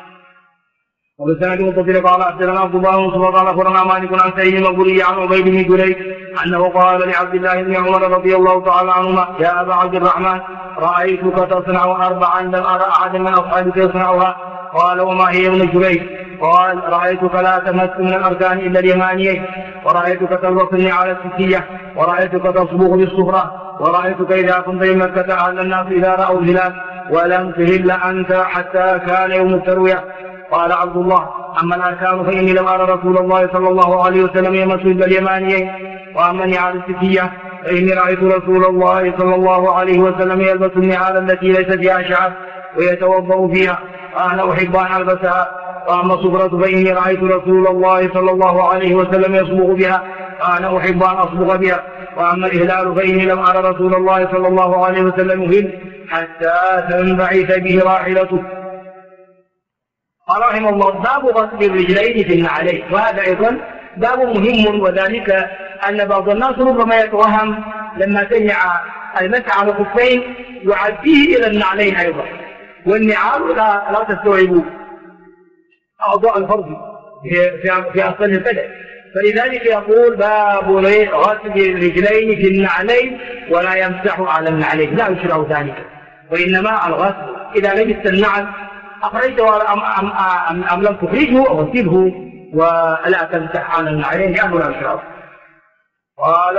Speaker 1: وبالسند المتصل قال حدثنا عبد الله بن مسعود قال اخبرنا مالك عن سعيد المقبري عن عبيد بن جريج انه قال لعبد الله بن عمر رضي الله تعالى عنهما يا ابا عبد الرحمن رايتك تصنع اربعا لم ارى احدا من اصحابك يصنعها. قال وما هي ابن جريج؟ قال رايتك لا تمس من الاركان الا اليمانيين، ورايتك تلبسني على السكيه، ورايتك تصبغ بالصفره، ورايتك اذا كنت في مكه اهل الناس اذا راوا الهلال ولم تهل انت حتى كان يوم الترويه. قال عبد الله اما الاركان فاني لم ارى رسول الله صلى الله عليه وسلم يمس الا اليمانيين، واما النعال السكيه فاني رايت رسول الله صلى الله عليه وسلم يلبس النعال التي ليس فيها شعر ويتوضا فيها، وانا احب ان البسها. واما الصفرة فاني رايت رسول الله صلى الله عليه وسلم يصبغ بها، وانا احب ان اصبغ بها. واما الهلال فاني لم ارى رسول الله صلى الله عليه وسلم يهل حتى تنبعث به راحلته. قال رحمه الله باب غسل الرجلين في النعلين. وهذا ايضا باب مهم، وذلك ان بعض الناس ربما يتوهم لما سمع المسح على الخفين يعديه الى النعلين ايضا، والنعال لا تستوعب اعضاء الفرج في اصل البدن. فلذلك يقول باب غسل الرجلين في النعلين ولا يمسح على النعلين، لا يشرع ذلك، وانما الغسل اذا لبست النعل أخرجته أم لم تخرجه غسله ولا تمسح على النعلين لأنه لا يشرع. قال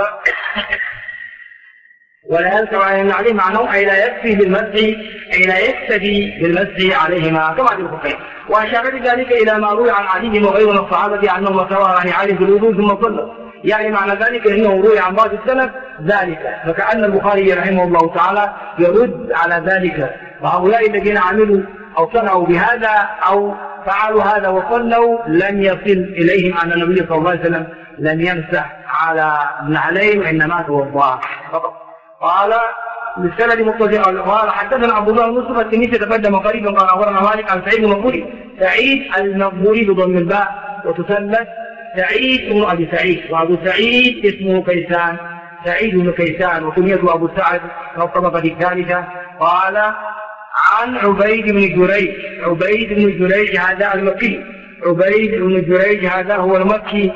Speaker 1: ولا يمسح على النعلين معناه أي لا يكفي بالمسح، أي لا يكتفي بالمسح عليهما كما في الخفين. وأشار بذلك إلى ما روي عن علي وغيره من الصحابة أنهم سواء عن علي في الوضوء ثم صلى، يعني معنى ذلك أنه روي عن بعض السلف ذلك، فكأن البخاري رحمه الله تعالى يرد على ذلك. وهؤلاء الذين عملوا أو صنعوا بهذا أو فعلوا هذا وصلوا لم يصل إليهم أن النبي صلى الله عليه وسلم لم يمسح على النعلين وإنما توضأ فقط. قال بالسند متصل قال حدثنا عبد الله بن يوسف التنيسي تقدم قريبا قال أخبرنا مالك عن سعيد المقبري، سعيد المقبري بضم الباء وتثلث سعيد بن أبي سعيد، وأبو سعيد اسمه كيسان، سعيد بن كيسان وكنيته أبو سعد من الطبقة الثالثة. قال عن عبيد بن جريج، عبيد بن جريج هذا المكي، عبيد بن جريج هذا هو المكي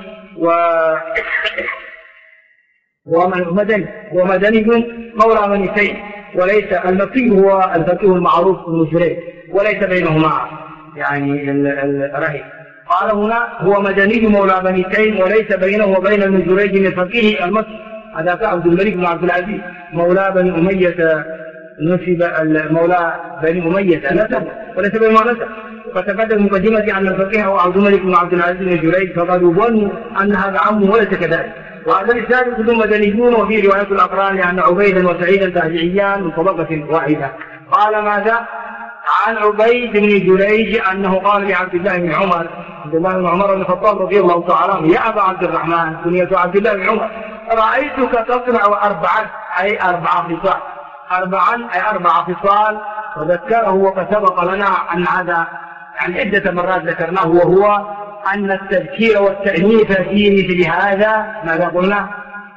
Speaker 1: ومدني مولى بني سيد، وليس المكي هو الفقيه المعروف بن جريج وليس بينهما. يعني الرهي. قال هنا هو مدني مولى بني تيم وليس بينه وبين ابن جريج من فقيه المصري. هذا عبد الملك بن عبد العزيز مولى بني أمية، نسب مولى بني أمية نسب وليس بينه نسب. وقد تقدم المقدمة أن الفقيه هو عبد الملك بن عبد العزيز بن جريج، فقد يظن أن هذا عمه وليس كذلك. وهذا الإسناد كلهم مدنيون، وفي رواية الأقران لأن عبيدا وسعيدا تابعيان من طبقة واحدة. قال ماذا؟ عن عبيد بن جريج أنه قال لعبد الله بن عمر، عبد الله بن عمر بن الخطاب رضي الله تعالى عنه: يا أبا عبد الرحمن، كنية عبد الله بن عمر، رأيتك تصنع أربعا، أي 4 خصال، 4 خصال. وذكره وقد سبق لنا أن هذا يعني عدة مرات ذكرناه، وهو أن التذكير والتأنيث في مثل هذا ماذا قلنا؟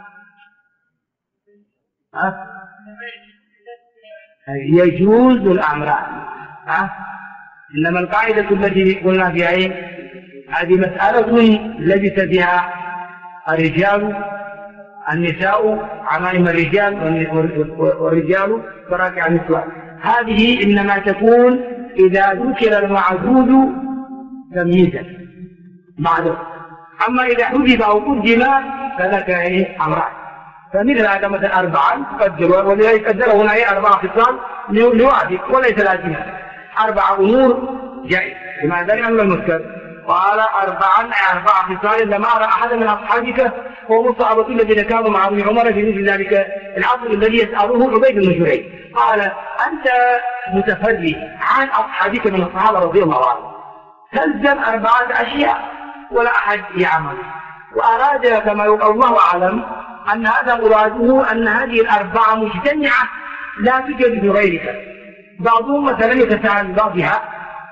Speaker 1: يجوز الأمران. إنما القاعدة التي قلنا فيها هذه مسألة لبس فيها الرجال النساء عمائم الرجال والرجال كراكع النساء. هذه إنما تكون إذا ذكر المعدود تمييزا معدود. أما إذا حدث أو قدم فلك أمران. فمثل هذا مثلا 4 قدر، ولذلك قدره هنا 4 خصال لوحده وليس لازما. 4 أمور جائز. لماذا؟ لأن المذكر قال 4 خصال لما أرى أحد من أصحابك وهم الصحابة الذين كانوا مع ابن عمر في مثل ذلك العصر الذي يسأله عبيد بن جريج. قال: أنت متفرد عن أصحابك من الصحابة رضي الله عنهم، تلزم 4 أشياء ولا أحد يعمل. وأراد كما يقول الله أعلم أن هذا مراده أن هذه 4 مجتمعة لا توجد في غيرك. بعضهم مثلا يتساءل بعضها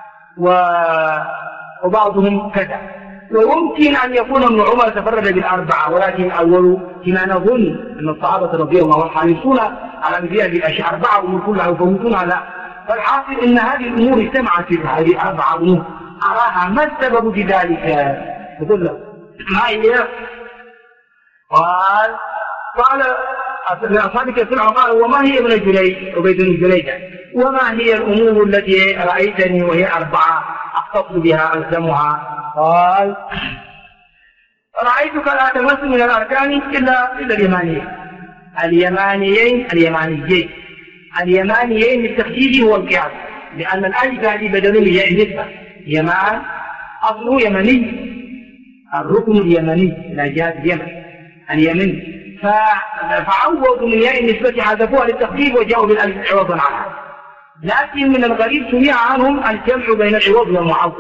Speaker 1: وبعضهم كذا. ويمكن أن يكون ابن عمر تفرد بال4، ولكن أول كما نظن أن الصحابة رضي الله عنهم حريصون على مثل هذه الأشياء 4 أمور كلها يفوتونها لا. فالحاصل أن هذه الأمور اجتمعت في هذه 4 أمور أراها. ما السبب في ذلك؟ يقول له ما هي؟ قال لأصحابك يسمع قال: وما هي ابن جريج؟ عبيد بن جريج: وما هي الأمور التي رأيتني وهي 4 أختص بها ألزمها؟ قال: رأيتك لا تمس من الأركان إلا اليمانيين بالتخفيف هو القياس، لأن الألف هذه بدلية النسبة. يمان أصله يمني، الركن اليمني لا جهة اليمن، فعوضوا من ياء النسبة حذفوها للتخفيف وجاءوا بالألف عوضا عنها. لكن من الغريب سمع عنهم الجمع بين العوض والمعوض.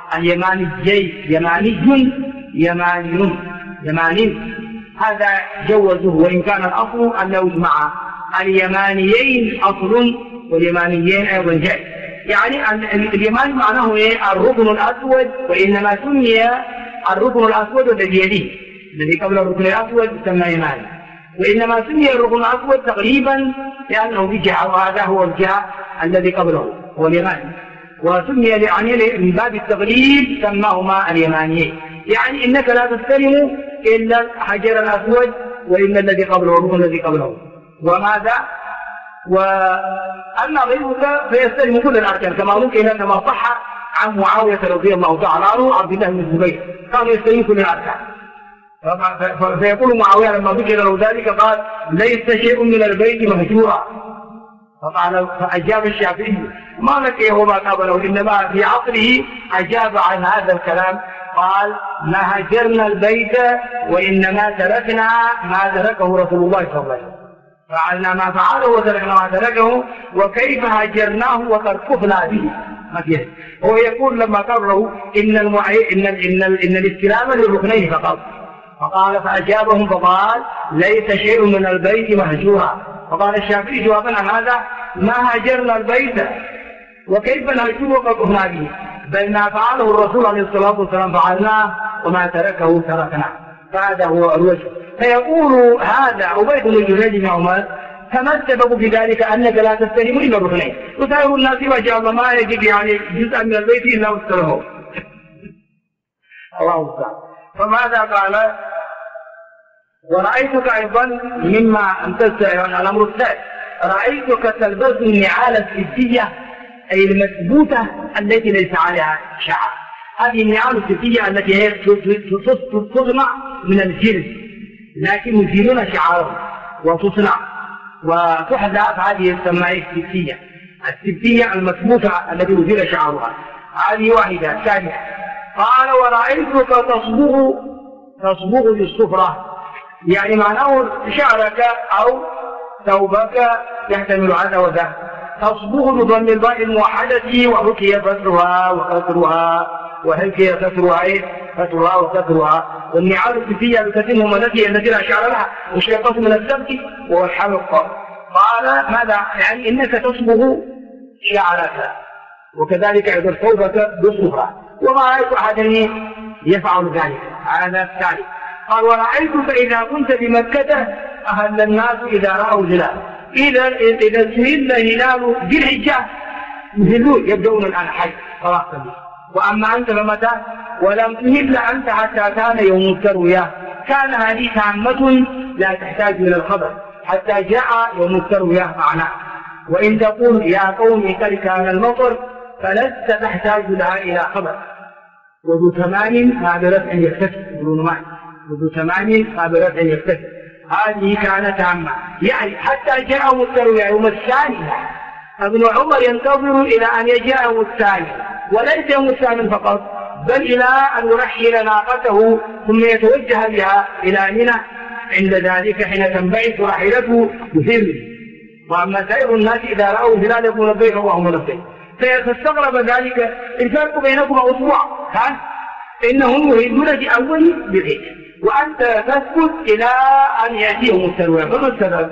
Speaker 1: يماني هذا جوزوه، وإن كان الأصل أن يجمع اليمانيين أصل واليمانيين أيضا جائز. يعني اليماني معناه الركن الأسود، وإنما سمي الركن الأسود الذي يليه الذي قبل الركن الأسود يسمى يماني، وإنما سمي الركن الأسود تقريبا لأنه بجهة، وهذا هو الجهة الذي قبله هو اليماني، وسمي يعني من باب التغليب سماهما اليمانيين. يعني إنك لا تستلم إلا الحجر الأسود وإلا الذي قبله والركن الذي قبله. وماذا؟ وأما غيرك فيستلم كل الأركان، كما ممكن كما صح عن معاوية رضي الله تعالى عنه عبد الله بن الزبير كانوا يستلمون كل الأركان. فيقول معاوية لما ذكر له ذلك قال: ليس شيء من البيت مهجورا. فأجاب الشافعي: ما لك وما قبله، إنما في عصره أجاب عن هذا الكلام قال: ما هجرنا البيت وإنما تركنا ما تركه رسول الله صلى الله عليه وسلم، فعلنا ما فعله وتركنا ما تركه، وكيف هجرناه وقد كفنا به. هو يقول لما قرره إن الاستلام للركنين فقط. فقال فأجابهم فقال: ليس شيء من البيت مهجورا. فقال الشافعي جوابا عن هذا: ما هجرنا البيت وكيف نهجره وقد كفنا به، بل ما فعله الرسول عليه الصلاة والسلام فعلناه وما تركه تركناه. فهذا هو الوجه. فيقول هذا عبيد بن جريج بن عمر: فما السبب في ذلك أنك لا تستلم إلا الركنين؟ وسائر الناس ما شاء الله ما يجب يعني جزءا من البيت إلا واستلمه. الله أكبر. فماذا قال؟ ورأيتك أيضا مما امتزت الأمر الثالث: رأيتك تلبس النعال السدية، أي المثبوتة التي ليس عليها شعر. هذه النعال السبتية التي هي تصنع من الجلد لكن يزيلون شعارهم وتصنع وتحدث، هذه تسمى السبتية. السبتية المثبوتة التي يزيل شعرها، هذه واحدة. ثانية قال ورأيتك تصبغ بالصفرة، يعني معناه شعرك أو ثوبك يحتمل هذا وذاك. تصبغ بضم الباء الموحدة وحكي فترها وكسرها، وحكي فترها وكسرها. والنعال السبتية بكثيرهم التي لا شعر لها وشيقة من السبت وهو الحلق. قال ماذا؟ يعني إنك تصبغ شعرك وكذلك أيضا ثوبك بالصفرة، وما رأيت أحدا يفعل ذلك. هذا الثالث. قال ورأيتك إذا كنت بمكة أهل الناس إذا رأوا هلال، إذا سهل هلال ذي الحجة يهلون، يبدأون الآن حج خلاص. وأما أنت فمتى؟ ولم تهل أنت حتى كان يوم التروية. كان هذه تامة لا تحتاج إلى الخبر حتى جاء يوم التروية معناه. وإن تقول يا قوم قد كان المطر فلست تحتاج لها إلى خبر. وذو ثمان قابلت أن يكتسب، وذو ثمان قابلت أن يكتسب، هذه كانت تامة. يعني حتى جاء يوم التروية يوم الثاني. ابن عمر ينتظر إلى أن يجاء يوم الثاني، وليس يوم الثامن فقط بل إلى أن يرحل ناقته ثم يتوجه بها إلى منى. عند ذلك حين تنبعث راحلته يهل. وأما سائر الناس إذا رأوا الهلال يقول لبيك اللهم لبيك. فاستغرب ذلك الفرق بينكما أسبوع، إنهم يهلون في أول بالعيد وأنت تسكت إلى أن يأتيهم التروية. فما السبب؟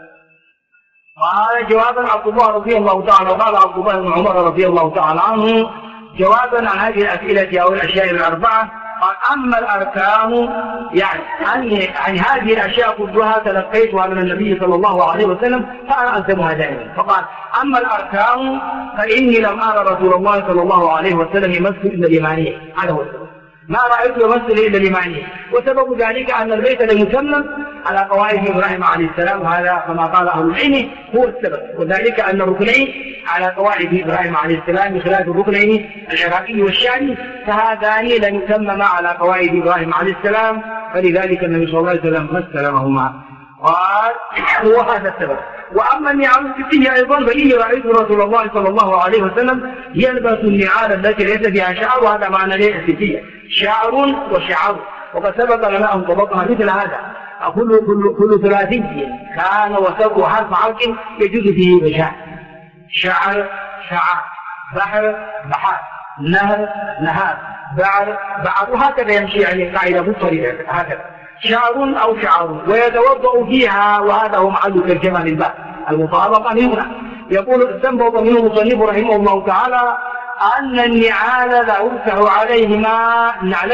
Speaker 1: قال جوابا عبد الله رضي الله تعالى، قال عبد الله بن عمر رضي الله تعالى عنه جوابا عن هذه الأسئلة أو الأشياء الأربعة، قال أما الأركان يعني عن هذه الأشياء كلها تلقيتها من النبي صلى الله عليه وسلم فأنا ألزمها دائما. فقال أما الأركان فإني لم أرى رسول الله صلى الله عليه وسلم يمثل إلا اليمانية، هذا هو السبب، ما رأيت يمثل إلا اليمانية. وسبب ذلك أن البيت لم يسمى على قواعد إبراهيم عليه السلام، هذا كما قال أهل العلم هو السبب. وذلك أن الركنين على قواعد إبراهيم عليه السلام بخلاف الركنين العراقي والشامي، فهذان لم يسمما على قواعد إبراهيم عليه السلام، فلذلك النبي صلى الله عليه وسلم ما استلمهما. قال هو هذا السبب. وأما النعال السبتية أيضا فإني رأيت رسول الله صلى الله عليه وسلم يلبس النعال التي ليس فيها شعر، وهذا معنى السبتية، شعر وشعر. وقد سبق لنا أن طبقها مثل هذا. كل ثلاثي كان وسطه حرف حرف يجوز فيه بشاء، شعر شعر، بحر بحر، نهر نهار، بعر بعر، وهكذا يمشي يعني قاعدة مضطردة هكذا، شعر أو شعر. ويتوضأ فيها، وهذا هو محل ترجمة للباب المطابقة هنا. يقول استنبط منه المصنف رحمه الله تعالى أن النعال لا يرفع عليهما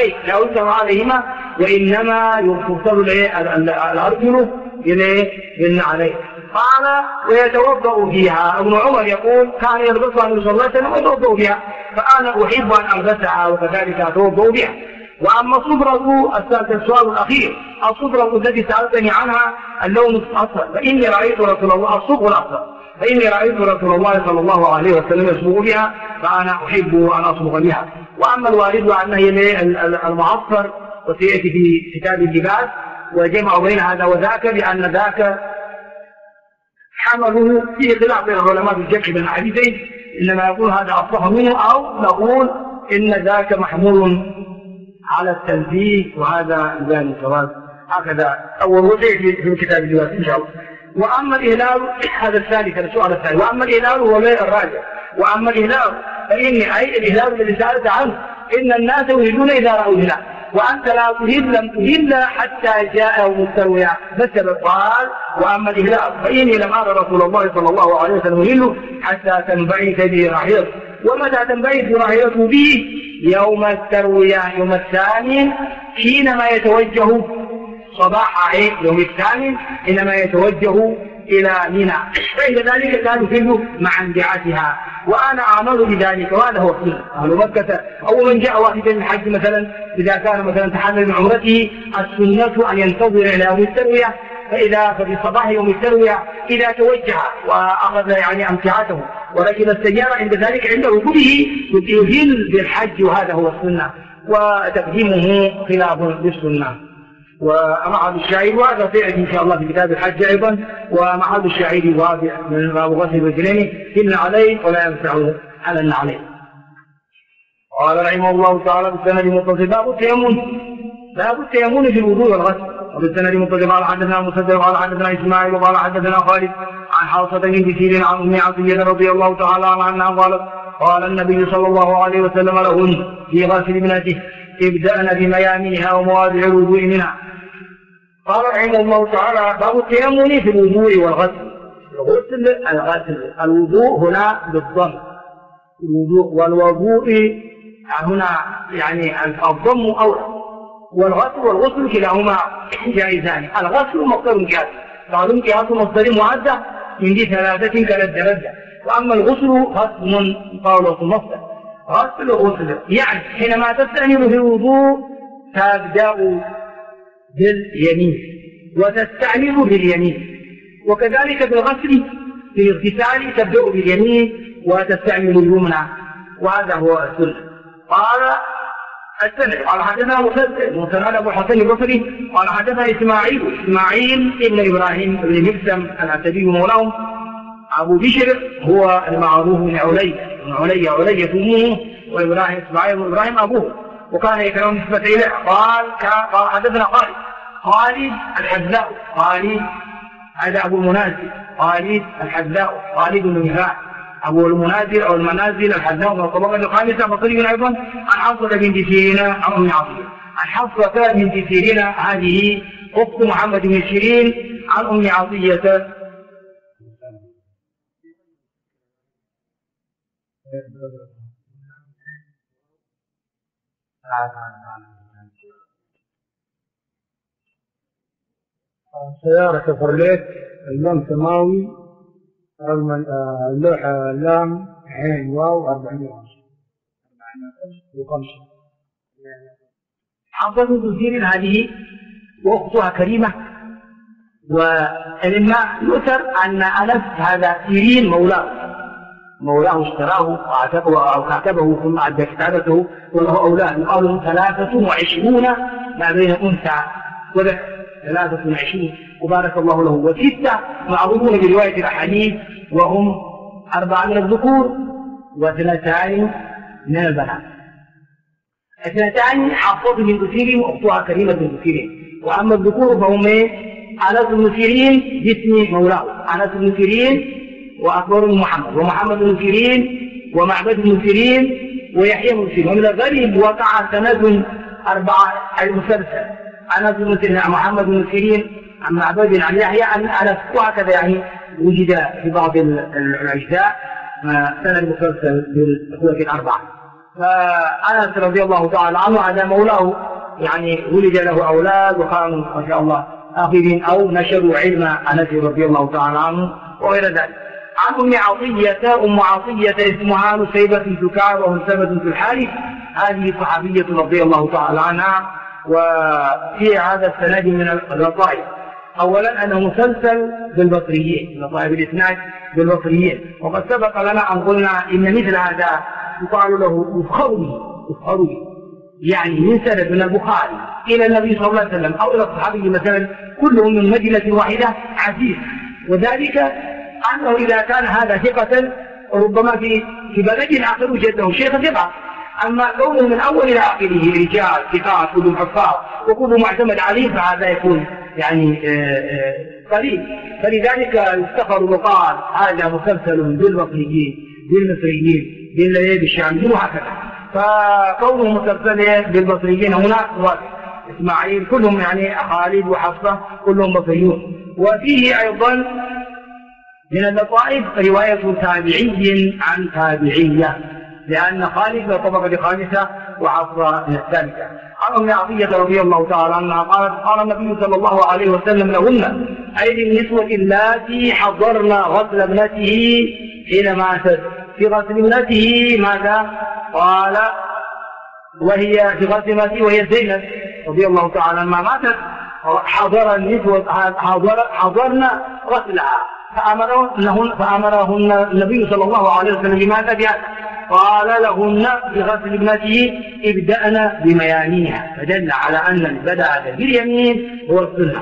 Speaker 1: وإنما يرسل الأرجل بالنعلين. قال ويتوضأ فيها. ابن عمر يقول كان يلبسها النبي صلى الله عليه وسلم ويتوضأ فيها، فأنا أحب أن ألبسها وكذلك أتوضأ بها. وأما الصفرة، السؤال الأخير، الصفرة التي سألتني عنها اللون الأصفر، فإني رأيت رسول الله الصبغ الأصفر، فإني رأيت رسول الله صلى الله عليه وسلم يصبغ بها، فأنا أحب أن أصبغ بها. وأما الوارد عنه المعصفر وسيأتي في كتاب اللباس، وجمع بين هذا وذاك بأن ذاك حمله فيه خلاف بين العلماء في الجمع بين الحديثين، إنما يقول هذا أصح منه، أو نقول إن ذاك محمول على التنزيه، وهذا بيان الجواز. هكذا أول وسيأتي في كتاب اللباس إن شاء الله. وأما الإهلال، هذا الثالث، السؤال الثاني، وأما الإهلال هو غير الراجع. وأما الإهلال فإني أي الإهلال الذي سألت عنه، إن الناس يهلون إذا رأوا الهلال، وأنت لا تهل، لم تهل حتى جاء يوم التروية. فالسبب قال وأما الإهلال فإني لم أرى رسول الله صلى الله عليه وسلم يهل حتى تنبعث به راحلته. ومتى تنبعث راحلته به؟ يوم التروية، يوم الثامن، حينما يتوجه صباح يوم الثامن، حينما يتوجه إلى منى، فإن ذلك كان يفل مع انبعاثها. وأنا أعمل بذلك، وهذا هو السنة. أهل مكة أو من جاء واحدا من الحج مثلا، إذا كان مثلا تحلل من عمرته، السنة أن ينتظر إلى يوم التروية فإذا ففي صباح يوم التروية إذا توجه وأخذ يعني أمتعته وركب السيارة عند ذلك عند ركوبه يهل بالحج، وهذا هو السنة، وتقديمه خلاف للسنة. ومعهد الشعير وهذا سيأتي إن شاء الله في كتاب الحج أيضا. ومعهد الشعير واضح من باب غسل الرجلين إن عليه ولا يمسح على النعلين. قال رحمه الله تعالى بالسند المتصل باب التيمم في الوضوء والغسل. وبالسند المتصل قال حدثنا مسدد قال حدثنا إسماعيل وقال حدثنا خالد عن حفصة بنت سيرين عن أم عطية رضي الله تعالى عنها قالت قال النبي صلى الله عليه وسلم لهن في غسل ابنته ابدأن بميامنها ومواضع الوضوء منها. قال رحمه الله تعالى باب التيمم في الوضوء والغسل. الغسل الوضوء هنا بالضم، الوضوء والوضوء هنا يعني الضم أولى، والغسل كلاهما جائزان. الغسل مصدر قياس، قالوا قياس مصدر معدة من دي ثلاثة كالدرجة، وأما الغسل فاسم قوله مصدر غسل يعني حينما تستعمل في الوضوء تبدأ باليمين وتستعمل باليمين، وكذلك بالغسل في الاغتسال تبدأ باليمين وتستعمل اليمنى، وهذا هو السنة. قال السنة قال حدثنا مسدد أبو الحسن البصري قال حدثنا إسماعيل ابن إبراهيم بن مقسم العتبي مولاهم أبو بشر هو المعروف بن علي أمه، وإبراهيم إسماعيل وإبراهيم أبوه، وكان يكرم نسبة إليه. قال حدثنا خالد الحذاء، خالد هذا أبو المنازل، خالد الحذاء، خالد بن نفاع أبو المنازل أو المنازل الحذاء من الطبقة الخامسة، بصري أيضا عن حفصة بنت سيرين عن أم عطية. عن حفصة بنت سيرين هذه أخت محمد بن سيرين عن أم عطية
Speaker 2: سيارة كفرليت اللام سماوي اللوحة لام عين واو 405.
Speaker 1: حفصة بنت سيرين هذه وأختها كريمة، ولما يؤثر أن أنس هذا سيرين مولاه اشتراه أو كاتبه ثم أدى كتابته وله أولاد، يقال 23 ما بين أنثى وذكر 23 وبارك الله له، وستة معروفون برواية الأحاديث وهم 4 من الذكور و2 من البنات. 2 حفصة بنت سيرين وأختها كريمة بنت سيرين، وأما الذكور فهم أنس بن سيرين باسم مولاه، أنس بن سيرين وأكبر بن محمد ومحمد بن سيرين ومعبد بن سيرين ويحيى بن سيرين. ومن الغريب وقع سند 4 المسلسل أنس بن سيرين محمد بن سيرين عن معبد عن يحيى عن أنس، وهكذا يعني وجد في بعض الأجزاء سند مسلسل بالإخوة 4. فأنس رضي الله تعالى عنه هذا مولاه، يعني ولد له أولاد وكانوا ما شاء الله آخذين أو نشروا علم أنس رضي الله تعالى عنه وغير ذلك. عن أم عطية اسمها نسيبة بنت كعب وهنسبة بنت الحارث، هذه صحابية رضي الله تعالى عنها، وفي هذا السند من اللطائف. أولا أنه مسلسل بالبصريين، لطائف الإسناد بالبصريين، وقد سبق لنا أن قلنا إن مثل هذا يقال له يفخر به، يعني من سند من البخاري إلى النبي صلى الله عليه وسلم أو إلى الصحابي مثلا كلهم من مدينة واحدة عزيز، وذلك أنه إذا كان هذا ثقة ربما في بلد آخر وجد له شيخ ثقة، أما كونه من أول إلى آخره رجال ثقات كلهم حفاظ وكلهم معتمد عليه فهذا يكون يعني قليل. فلذلك يفتخر وقال هذا مسلسل بالبصريين بالمصريين بالليل الشاميين وهكذا. فكونه مسلسل بالبصريين هنا إسماعيل كلهم يعني خالد وحفصة كلهم بصريون. وفيه أيضا من اللطائف رواية تابعي عن تابعية، لأن خالد من الطبقة الخامسة وحفصة من الثالثة. عن أم عطية رضي الله تعالى عنها قالت قال النبي صلى الله عليه وسلم لهن أي للنسوة اللاتي حضرن غسل ابنته حين ماتت. في غسل ابنته ماذا؟ قال وهي في غسل ابنته وهي زينب رضي الله تعالى عنها ماتت. حضر النسوة حضرنا غسلها فأمرهن النبي صلى الله عليه وسلم بماذا؟ بهذا قال لهن بغسل ابنته ابدأنا بميامينها، فدل على أن البدء باليمين هو السنة.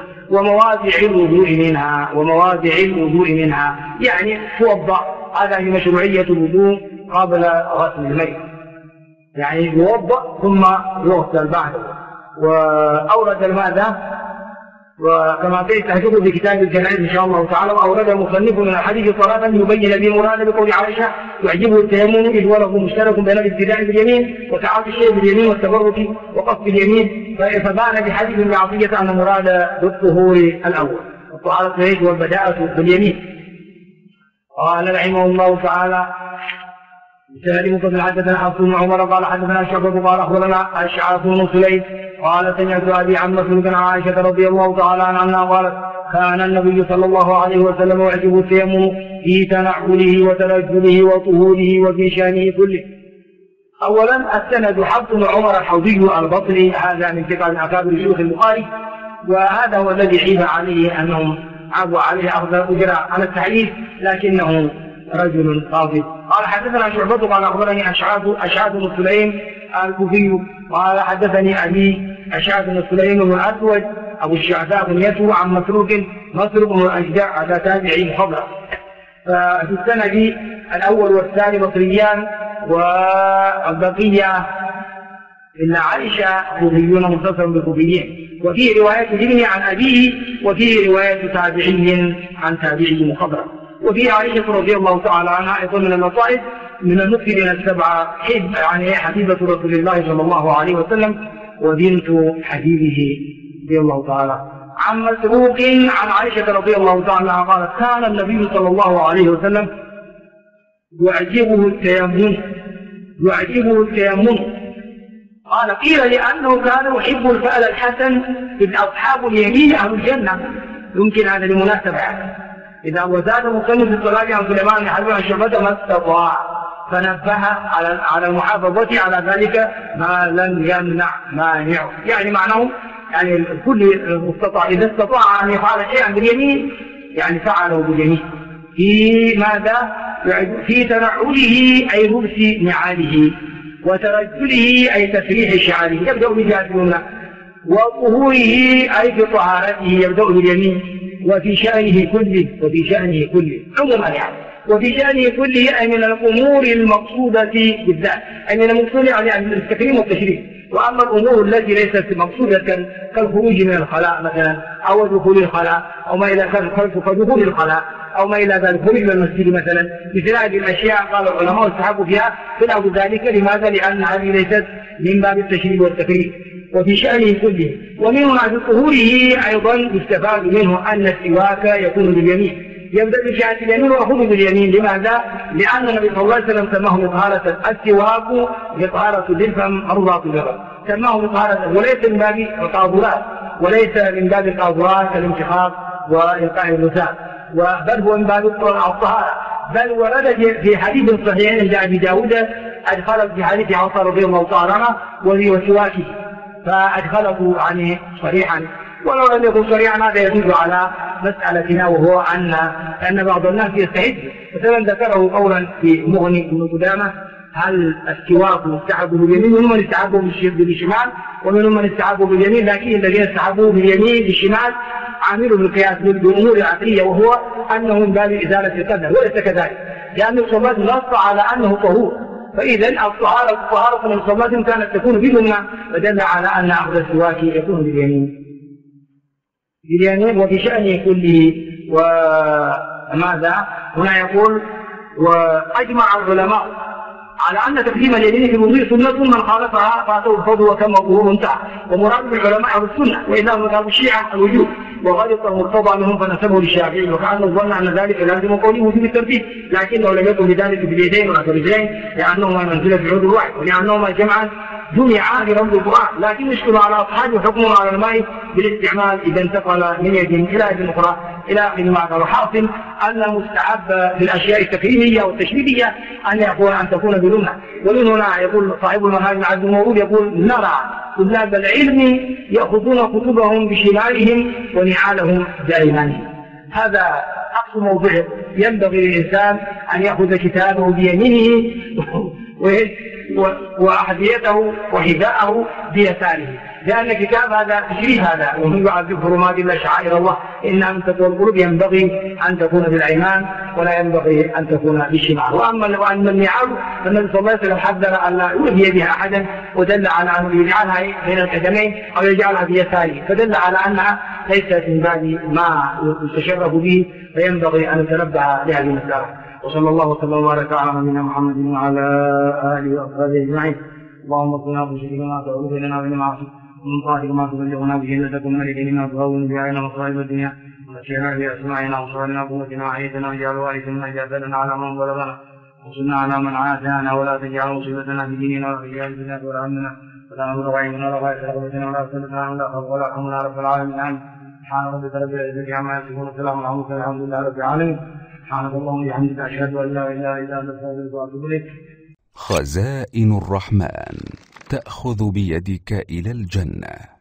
Speaker 1: ومواضع الوضوء منها يعني توضأ، هذا هي مشروعية الوضوء قبل غسل الميت، يعني يوضأ ثم يغسل بعده. وأورد ماذا؟ وكما سيستهجره في كتاب الجنائز إن شاء الله تعالى، وأورد المصنف من الحديث صلاة يبين به مراد بقول عائشة يعجبه التيمم إذ وله مشترك بين الابتداء باليمين وتعاطي الشيء باليمين والتبرك وقصد اليمين، فبان بحديث ابن عطية أن مراد بالطهور الأول والطهارة والبداءة باليمين. قال رحمه الله تعالى سالم بن حدثنا حفص بن عمر قال حدثنا شعبة قال أخبرنا أشعث بن سليم قال سمعت أبي عن مسعود عن عائشة رضي الله تعالى عنها قالت كان النبي صلى الله عليه وسلم يعجبه التيمم في تنعله وترجله وطهوره وفي شأنه كله. أولا السند حفص بن عمر الحوضي البصري، هذا من ثقة أكابر شيوخ البخاري، وهذا هو الذي عيب عليه أنهم عبوا عليه أخذ الأجراء على التحديث، لكنه رجل قاضي. قال حدثنا شعبة قال أخبرني أشعث بن سليم الكوفي قال حدثني أبي أشعث بن سليم بن الأسود أبو الشعثاء بن يسوع عن مسروق بن الأجدع هذا تابعي مخضرم. ففي السند الأول والثاني بصريان والبقية إن عائشة كوفيون متصل بالكوفيين، وفيه رواية ابنه عن أبيه، وفيه رواية تابعي عن تابعي مخضرم. وفي عائشة رضي الله تعالى عنها أيضا من اللطائف من المكثرين السبعة يعني حبيبة رسول الله صلى الله عليه وسلم وبنت حبيبه رضي الله تعالى. عن مسروق عن عائشة رضي الله تعالى عنها قالت كان النبي صلى الله عليه وسلم يعجبه التيمم. قال قيل لأنه كان يحب الفعل الحسن إذ أصحاب اليمين أهل الجنة، يمكن هذا لمناسبة إذا وزاد مصنف في الصلاة عن سليمان بن حرب عن شعبة ما استطاع، فنبه على المحافظة على ذلك ما لم يمنع مانع، يعني معناه يعني الكل مستطاع إذا استطاع أن يفعل شيئا باليمين يعني فعله باليمين. في ماذا؟ في تنعله أي لبس نعاله، وترجله أي تسريح شعره يبدأ بجهة اليمنى، وظهوره أي في طهارته يبدأ باليمين، وفي شأنه كله عموما يعني، وفي شأنه كله أي من الأمور المقصودة بالذات، أي من المقصود يعني التكريم والتشريف. وأما الأمور التي ليست مقصودة كالخروج من الخلاء مثلا أو دخول الخلاء أو ما إلى ذلك كدخول الخلاء أو ما إلى ذلك خروج من المسجد مثلا، مثل هذه الأشياء قال العلماء استحبوا فيها خلاف ذلك. لماذا؟ لأن هذه ليست من باب التشريف والتكريم. وفي شأنه كله. ومنه بعد ظهوره أيضا يستفاد منه أن السواك يكون باليمين، يبدأ بجهة اليمين ويأخذ باليمين. لماذا؟ لأن النبي صلى الله عليه وسلم سماه بطهارة السواك بطهارة للفم مرضاة للرب، سماه بطهارة وليس من باب القاذورات، وليس من باب القاذورات كالانتخاب وإلقاء اللسان، بل هو من باب الطهارة. بل ورد في حديث صحيح عند أبي داود أدخل في حديث عمر رضي الله تعالى عنه وهو سواكه، فأدخله عنه صريحا، ولو لم يكن صريحا هذا يدل على مسألتنا، وهو أن بعض الناس يستحب. مثلا ذكره قولا في مغني بن قدامة هل السواك مستحب باليمين؟ ومنهم من استحبه بالشمال ومنهم من استحبه باليمين، لكن الذين استحبوه باليمين بالشمال عاملوا بالقياس بالأمور العقلية، وهو أنه من باب إزالة القدر، وليس كذلك، لأن الصلاة نص على أنه طهور، فإذا الطهارة من الصلاة كانت تكون باليمين، فدل على أن أخذ السواك يكون باليمين. وفي شأنه كله. وماذا هنا يقول وأجمع العلماء على أن تقديم اليمين في الوضوء سنة، من خالفها فاته الفضل وكما الظهور انتهى. ومراد بالعلماء على السنة، وإذا مذهب الشيعة الوجوب، وغلط المرتضى منهم فنسبه للشافعي، وكأنه ظن أن ذلك لازم قوله وجوب الترتيب، لكنه لم يكن بذلك باليدين ولا بالرجلين، لأنهما منزلة بعود الواحد، ولأنهما جمعا جمعا برمز القرآن، لكن يشكل على أصحابه حكمه على الماء بالاستعمال إذا انتقل من يد إلى يد أخرى، إلى آخر ما قالوا. حاصل أن المستحب في الأشياء التكريمية والتشريفية أن تكون بلمة. ومن هنا يقول صاحب المنهاج بن عبد المولود يقول: نرى طلاب العلم يأخذون كتبهم بشمالهم ونعالهم بأيمانهم. هذا أقصى موضوع. ينبغي للإنسان أن يأخذ كتابه بيمينه وأحذيته وحذاءه بيساره، لأن الكتاب هذا تشريف، هذا ومن يعذب حرمات الله شعائر الله إنها من تقوى القلوب، ينبغي أن تكون بالأيمان ولا ينبغي أن تكون بالشمال. وأما النعال فالنبي صلى الله عليه وسلم حذر أن لا يؤذي بها أحدا، ودل على أنه يجعلها بين القدمين أو يجعلها بيساره، فدل على أنها ليست من باب ما يتشرف به، فينبغي أن نتنبه لهذه المسألة. وصلى الله وسلم وبارك على نبينا محمد وعلى آله وأصحابه أجمعين. اللهم اغفر بشرك ما تعود لنا من معصيتك ومن طاعتك ما تبلغنا به جنتك ومن اليقين ما تهون به علينا مصائب الدنيا ومتعنا بأسماعنا وأبصارنا وقوتنا وحياتنا واجعل وارثا اجعلنا على من ظلمنا وانصرنا على من عادانا ولا تجعل مصيبتنا في ديننا ولا تجعل الدنيا ولا همنا ولا نمر وعينا ولا غاية رغبتنا ولا سلطنا ولا خوف ولا حمنا رب العالمين. آمين. سبحان ربك رب العزة عما يصفون وسلام على المرسلين الحمد لله رب العالمين. سبحانك اللهم وبحمدك أشهد أن لا إله إلا أنت أستغفرك وأتوب إليك.
Speaker 3: خزائن الرحمن تأخذ بيدك إلى الجنة.